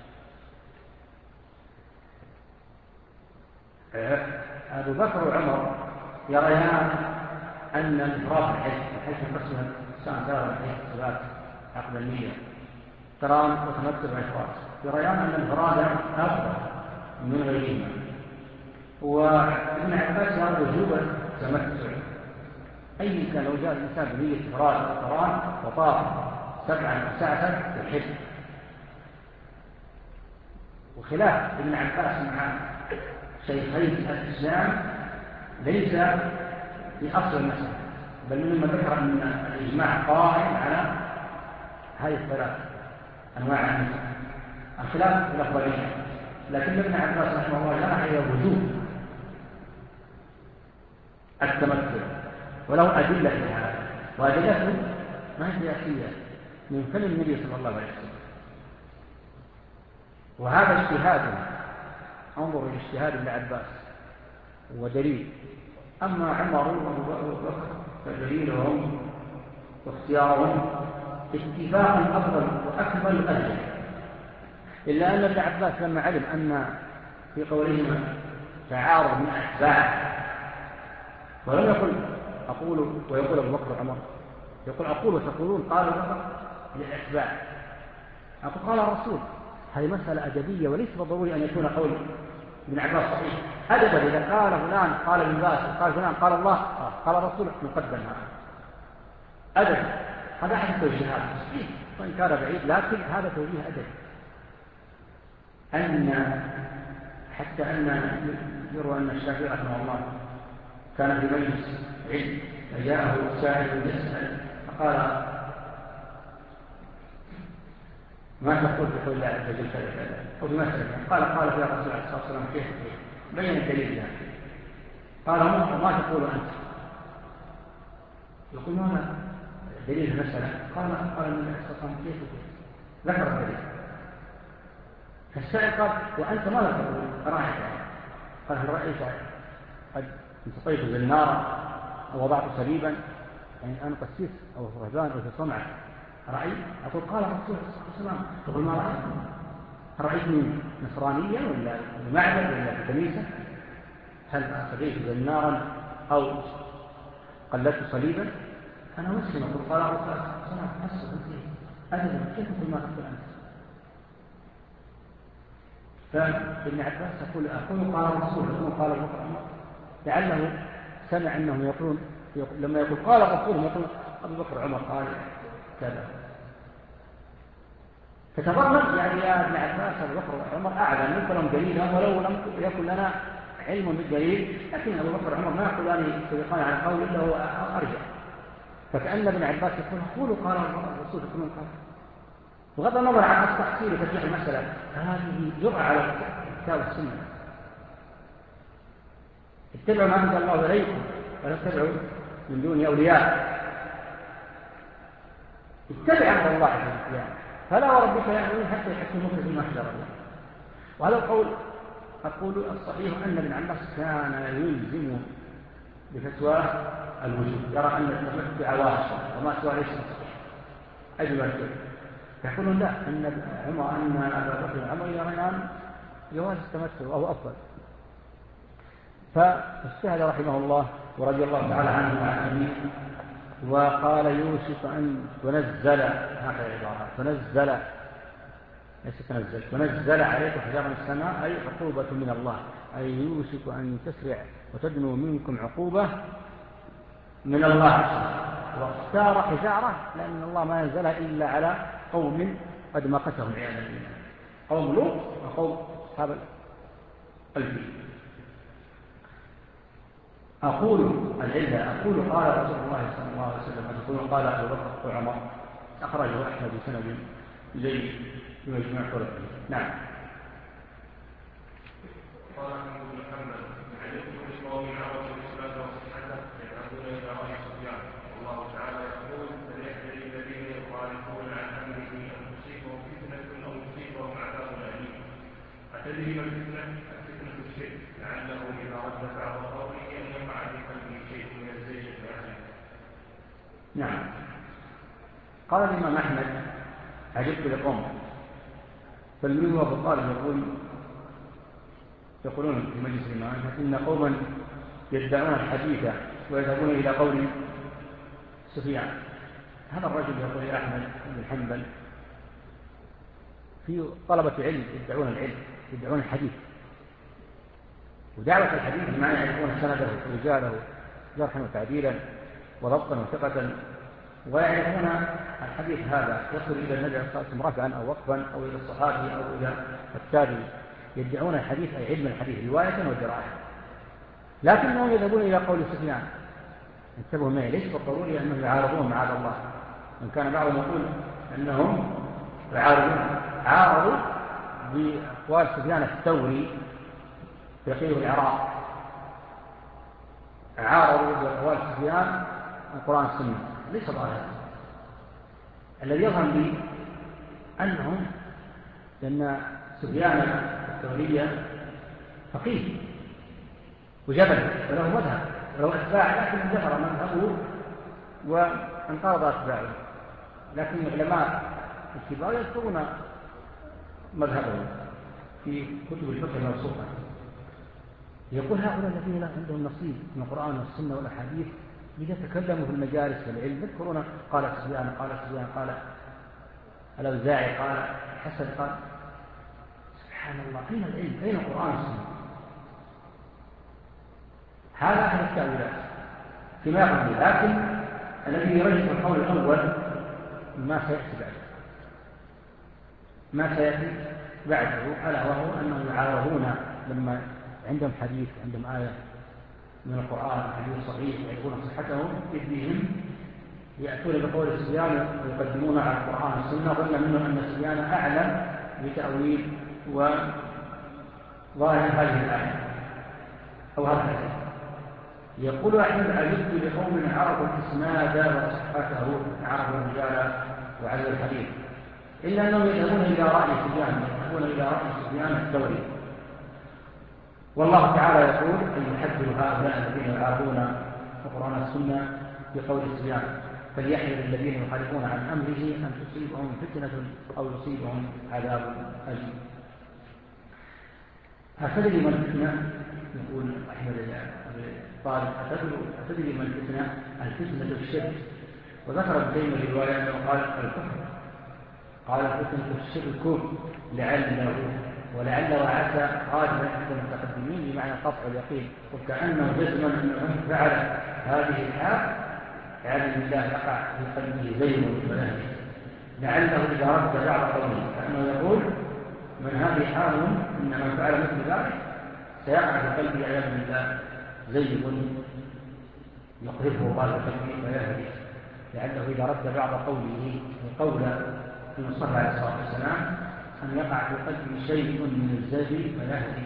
أبو بكر وعمر يريان أن الإفراط الحج الحج ينقسم الإنسان ثلاثة الحج ثلاث عقد النية تران وتمتع وإفراط. يريان أن الإفراط أفضل من غيرهما. وابن عباس يرى وجوب التمتع أي كان لو جاء الإنسان بنية إفراط وتران وطاف سبعا وسعة في الحج. وخلاف ابن عباس مع شيخي الإسلام ليس في أصل المسألة بل مما ذكر أن الإجماع قائم على هذه الثلاث أنواع النساء. الخلاف في الأفضلية لكن ابن عباس رحمه الله جرح إلى وجوب التمتع وله أدلة في هذا وأدلته ما هي سياسية من فن النبي صلى الله عليه وسلم. وهذا اجتهاد انظر إلى اجتهاد ابن عباس ودليل. أما عمر وأبو بكر فدليلهم واختيارهم اتفاقا أفضل وأكمل وأجل. إلا أن ابن عباس لما علم أن في قولهما تعارض من أتباع ولم يقل أقول ويقول أبو بكر وعمر يقول أقول وتقولون قال أبو بكر للأتباع أقول قال الرسول. هذه مسألة أدبية وليس بالضروري أن يكون قول ابن عباس صحيح. أدبا إذا قال فلان قال ابن باز قال فلان قال الله قال الرسول نقدم هذا أدب. هذا أحد التوجيهات وإن كان بعيد لكن هذا توجيه أدب. أن حتى أن يروى أن الشافعي رحمه الله كان في مجلس علم فجاءه سائل يسأل فقال ما تقول بقول الله عز وجل كذا كذا أو بمثل قال قال يا رسول الله صلى الله عليه وسلم كيف بين الدليل ذلك قال ما تقول أنت يقول ماذا دليل المسألة قال قال النبي صلى الله عليه وسلم كيف ذكر الدليل. فالسائل قال وأنت ماذا تقول رأيت قال هل رأيت قد انتطيت بالنار أو وضعت سريبا يعني أنا قسيس أو رهبان أو في صمعة رأي أقول قال الرسول صلى الله عليه وسلم تقول ما رأيت رأيتني نصرانيا ولا بمعبد ولا في كنيسة هل أصديت بالنار أو قلدت صليبا أنا مسلم أقول قال الرسول صلى الله عليه وسلم حسب أنت أجل كيف تقول ما تقول أنت؟ فابن عباس يقول أقول قال الرسول يقول قال أبو بكر عمر لعله سمع أنهم يقولون لما يقول قال الرسول يقول أبو بكر عمر قال كذا فتظن يعني يا ابن عباس أبو بكر عمر أعلم يمكن لهم دليلا ولو لم يكن لنا علم بالدليل لكن أبو بكر عمر ما يقولان يتفقان على قول إلا هو أرجع فكأن ابن عباس يقول قولوا قال الرسول يقولون قال بغض النظر عن التحصيل وترجيح المسألة هذه جرأة على الكتاب والسنة اتبعوا ما أنزل الله إليكم ولا تتبعوا من دون أولياء اتبع أمر الله عز وجل فلا وربك يأمرون حتى يحكموك فيما شجر الله وهذا القول أقول الصحيح أن ابن عباس كان يلزم بفتوى الوجود يرى أن التمتع واجب وما سوى ليس صحيح أجل الكل يقولون لا أن عمر أن أبا بكر وعمر يريان جواز التمتع وهو أفضل فاجتهد رحمه الله ورضي الله تعالى عنه وعن أبيه وقال يوشك أن تنزل هكذا العبارة تنزل ليس تنزل تنزل عليكم حجارة من السماء أي عقوبة من الله أي يوشك أن تسرع وتدنو منكم عقوبة من الله واختار حجارة لأن الله ما ينزلها إلا على قوم قد مقتهم عياذا بالله قوم لوط وقوم أصحاب الفيل أقول العلة أقول قال رسول الله صلى الله عليه وسلم أقول قال أبو بكر وعمر أخرجه أحمد بسند جيد بمجموع طرقه نعم قال ابن محمد علمت بقوم عرفوا الإسلام وصحته يذهبون إلى رأي سفيان والله تعالى يقول فليحذر الذين يخالفون عن أمره أن تصيبهم فتنة أو يصيبهم عذاب أليم أتدري ما الفتنة؟ الفتنة الشرك لعله إذا رد بعض قوله أن يقع في قلبه شيء من الزيغ الأهل. نعم قال الإمام أحمد عجبت لقوم فالمهم أبو طالب يقول يقولون في مجلس الإمام إن قوما يدعون الحديث ويذهبون إلى قول سفيان هذا الرجل يقول يا أحمد بن حنبل في طلبة علم يدعون العلم يدعون الحديث ودعوة الحديث بمعنى يعرفون سنده ورجاله جرحا وتعديلا وضبطا وثقة ويعرفون الحديث هذا يصل إلى النبي صلى الله عليه وسلم رفعا أو وقفا أو إلى الصحابي أو إلى التابعي يدعون الحديث أي علم الحديث رواية ودراية لكنهم يذهبون إلى قول سفيان انتبهوا معي ليس بالضروري أنهم يعارضون معاذ الله إن كان بعضهم يقول أنهم يعارضون عارضوا بأقوال سفيان الثوري فقيه العراق عارضوا بأقوال سفيان القرآن السنة ليس ظاهرا الذي يظهر لي أنهم لأن سفيان الثورية فقيه وجبل وله مذهب وله أتباع لكن انتهر مذهبه وانقرض أتباعه لكن العلماء الكبار يذكرون مذهبه في كتب الفقه الموثوقة يقول هؤلاء الذين عندهم نصيب من القرآن والسنة والأحاديث إذا تكلموا في المجالس والعلم يذكرون قال سفيان قال سفيان قال الأوزاعي قال حسن قال سبحان الله أين العلم أين القرآن والسنة هذا أحد التأويلات فيما يقول لكن الذي يرجح القول الأول ما سيأتي بعده ما سيأتي بعده ألا وهو أنهم يعارضون لما عندهم حديث عندهم آية من القرآن حديث صحيح يعرفون صحته يديهم يأتون بقول سفيان ويقدمون على القرآن والسنة ظن منهم أن سفيان أعلم بتأويل وظاهر هذه الآية أو هذا الحديث يقول أحمد عجبت لقوم عرفوا الإسناد وصحته عرفوا الرجال وعلى الحديث إلا أنهم يذهبون إلى رأي سفيان يذهبون إلى رأي سفيان الثوري والله تعالى يقول أن يحذر هؤلاء الذين يعارضون القرآن والسنة بقول سفيان فليحذر الذين يخالفون عن أمره أن تصيبهم فتنة أو يصيبهم عذاب أليم. هكذا من الفتنة يقول أحمد طالب أتدري ما الفتنة؟ الفتنة الشرك. وذكر ابن تيمية رواية أنه قال الكفر، قال الفتنة الشرك لعله ولعل وعسى غالبا عند المتقدمين بمعنى قطع اليقين، وكأنه جزما أنه من فعل هذه الحال يعني بالله يقع في قلبه زيغ ولهج، لعله إذا رد بعض قوله كأنه يقول من هذه حال إن من فعل مثل ذلك سيقع في قلبه عياذا بالله زيغ يقذفه الله في قلبه فيهدي، لعله إذا رد بعض قوله وقول المصطفى عليه الصلاة والسلام أن يقع في قلبه شيء من الزيغ فيهدي.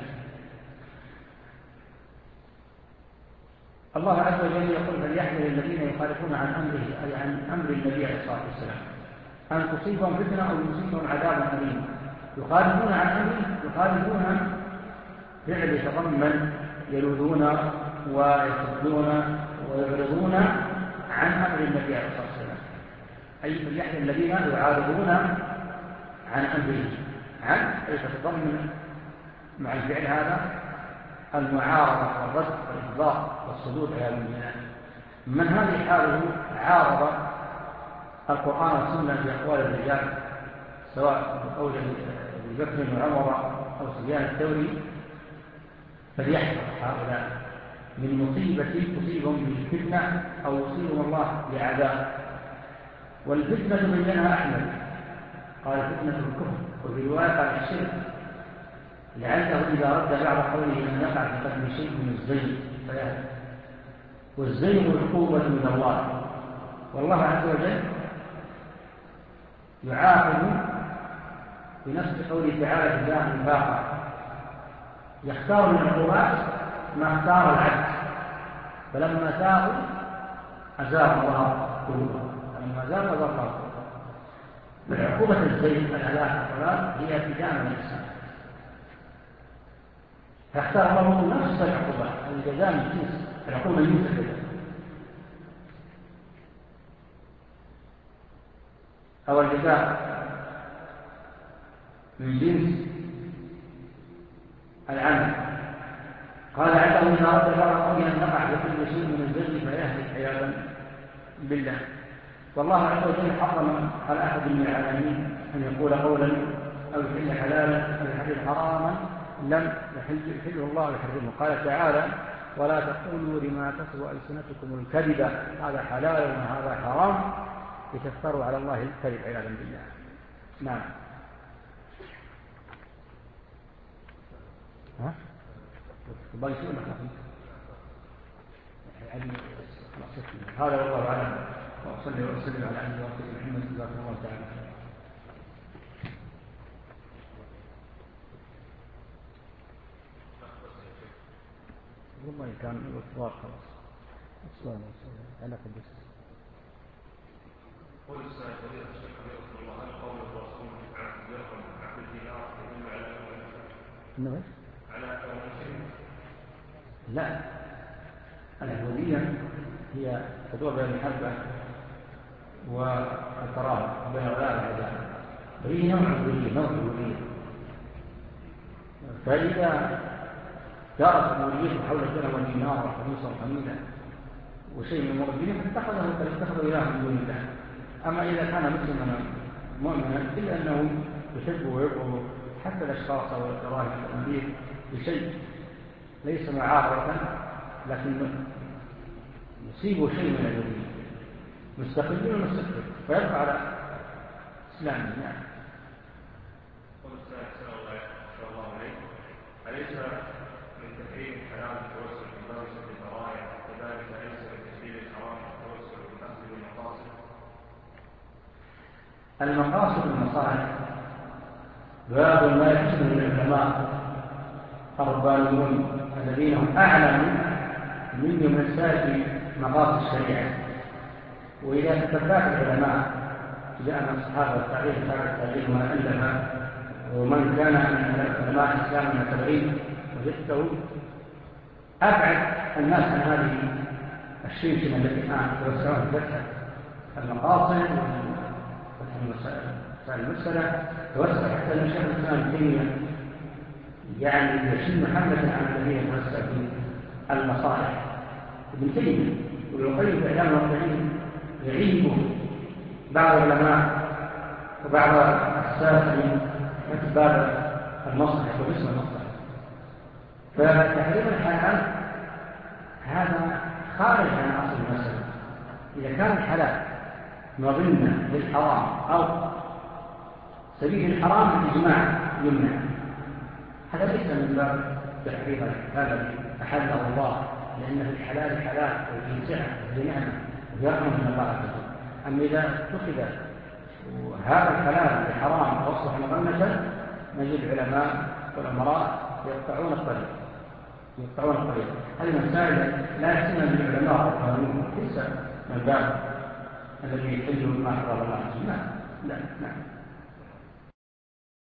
الله عز وجل يقول فليحذر الذين يخالفون عن أمره أي عن أمر النبي عليه الصلاة والسلام أن تصيبهم فتنة أو يصيبهم عذاب أليم. يخالفون عن أمره، يخالفون فعل يتضمن يلوذون ويصدون ويعرضون عن أمر النبي عليه الصلاة والسلام، أي فليحذر الذين يعارضون عن أمره، عن أي تتضمن مع الفعل هذا المعارضة والرد والإحباط والصدود عياذا بالله. من هذه حاله عارض القرآن والسنة بأقوال الرجال سواء بقول أبي بكر وعمر أو سفيان الثوري فليحذر هؤلاء من مصيبة تصيبهم بالفتنة أو يصيبهم الله بعذاب. والفتنة بينها أحمد قال فتنة الكفر، وفي رواية قال الشرك، لعله إذا رد بعض قوله أن يقع في قلبه شيء من الزيغ فيهدي. والزيغ عقوبة من الله، والله عز وجل يعاقب بنفس قوله تعالى جزاء وفاقا، يختار من العقوبات ما اختار العبد، فلما زاغوا أزاغ الله قلوبهم، فلما زاغوا أزاغ الله قلوبهم. والعقوبة الزيغ الهلاك والضلال هي ابتداء من الإسلام، فاختار الله نفس العقوبات، الجزاء من جنس العقوبة الموسى أو الجزاء من جنس العمل. قال عله إذا رد بعض قوله أن يقع في كل شيء من الزيغ فيهلك عياذا بالله. والله عز وجل حرم على أحد من العالمين أن يقول قولا أو يحل حلالا أو يحل حراما لم يحله الله ويحرمه. قال تعالى ولا تقولوا لما تصف ألسنتكم الكذب هذا حلال وهذا حرام لتفتروا على الله الكذب عياذا بالله. نعم. ها؟ باقي شيء ولا هذا والله أعلم، وأصلي وأسلم على أهل ورسول محمد صلى الله عليه وسلم. والله كان الإصرار خلاص الصلاة والسلام على قدس. قول السائل فضيلة الشيخ حفظه الله هل قول الرسول عن الدرهم عبد الدينار يدل على أنه على كون شيء؟ لا، العبودية هي تدور بين المحبة والكراهة بين الولاء والعداء، وهي نوع عبودية نوع عبودية. فإذا دارت عبوديته حول الدرهم والدينار والخميس والخميلة وشيء من المربين فاتخذه فاتخذوا إله من دون الله. أما إذا كان مسلما مؤمنا إلا أنه يحب ويبغض حتى الأشخاص أو الكراهية والتنبيه بشيء ليس معارضة لكن يصيبه شيء من العبودية مستقلين ومستقل فيبقى على إسلامه. نعم. قول السائل سنة الله شاء الله عليه أليس من تحريم حلال التوسل في درجة البرايا كذلك أليس من تحريم الحرام التوسل بحسب المقاصد؟ المقاصد المصالح باب ما يحسن العلماء الربانيون الذين هم أعلم من مسائل مقاصد الشريعة. وإذا تتبعت العلماء جاء من الصحابة والتابعين التابعين ومن ألف ومن كان من علماء الإسلام من التابعين وجدته أبعد الناس عن هذه الشيشنة التي الآن توسعون فتح المقاصد وفتح المسألة توسع حتى أن شيخ الإسلام ابن تيمية يعني يشم حملة عن الذين توسع فيه ابن تيمية والقيم في إعلام الموقعين يعيب بعض العلماء وبعض الساسة من أسباب المصلحة واسم المصلحة. فتحريم الحلال هذا خارج عن أصل المسألة. إذا كان الحلال مظنة للحرام أو سبيل الحرام الإجماع يمنع، هذا ليس من باب تحريم هذا أحله الله، لأنه الحلال حلال وفيه سعة وفيه نعمة ويرحم من الله عز وجل. أما إذا اتخذ هذا الحلال بحرام وأصبح مظنة، نجد العلماء والأمراء يقطعون الطريق يقطعون الطريق. هذه مسائل لا يحسنها للعلماء والقانون، ليس من باب الذي يحل ما حرم الله عز وجل. لا لا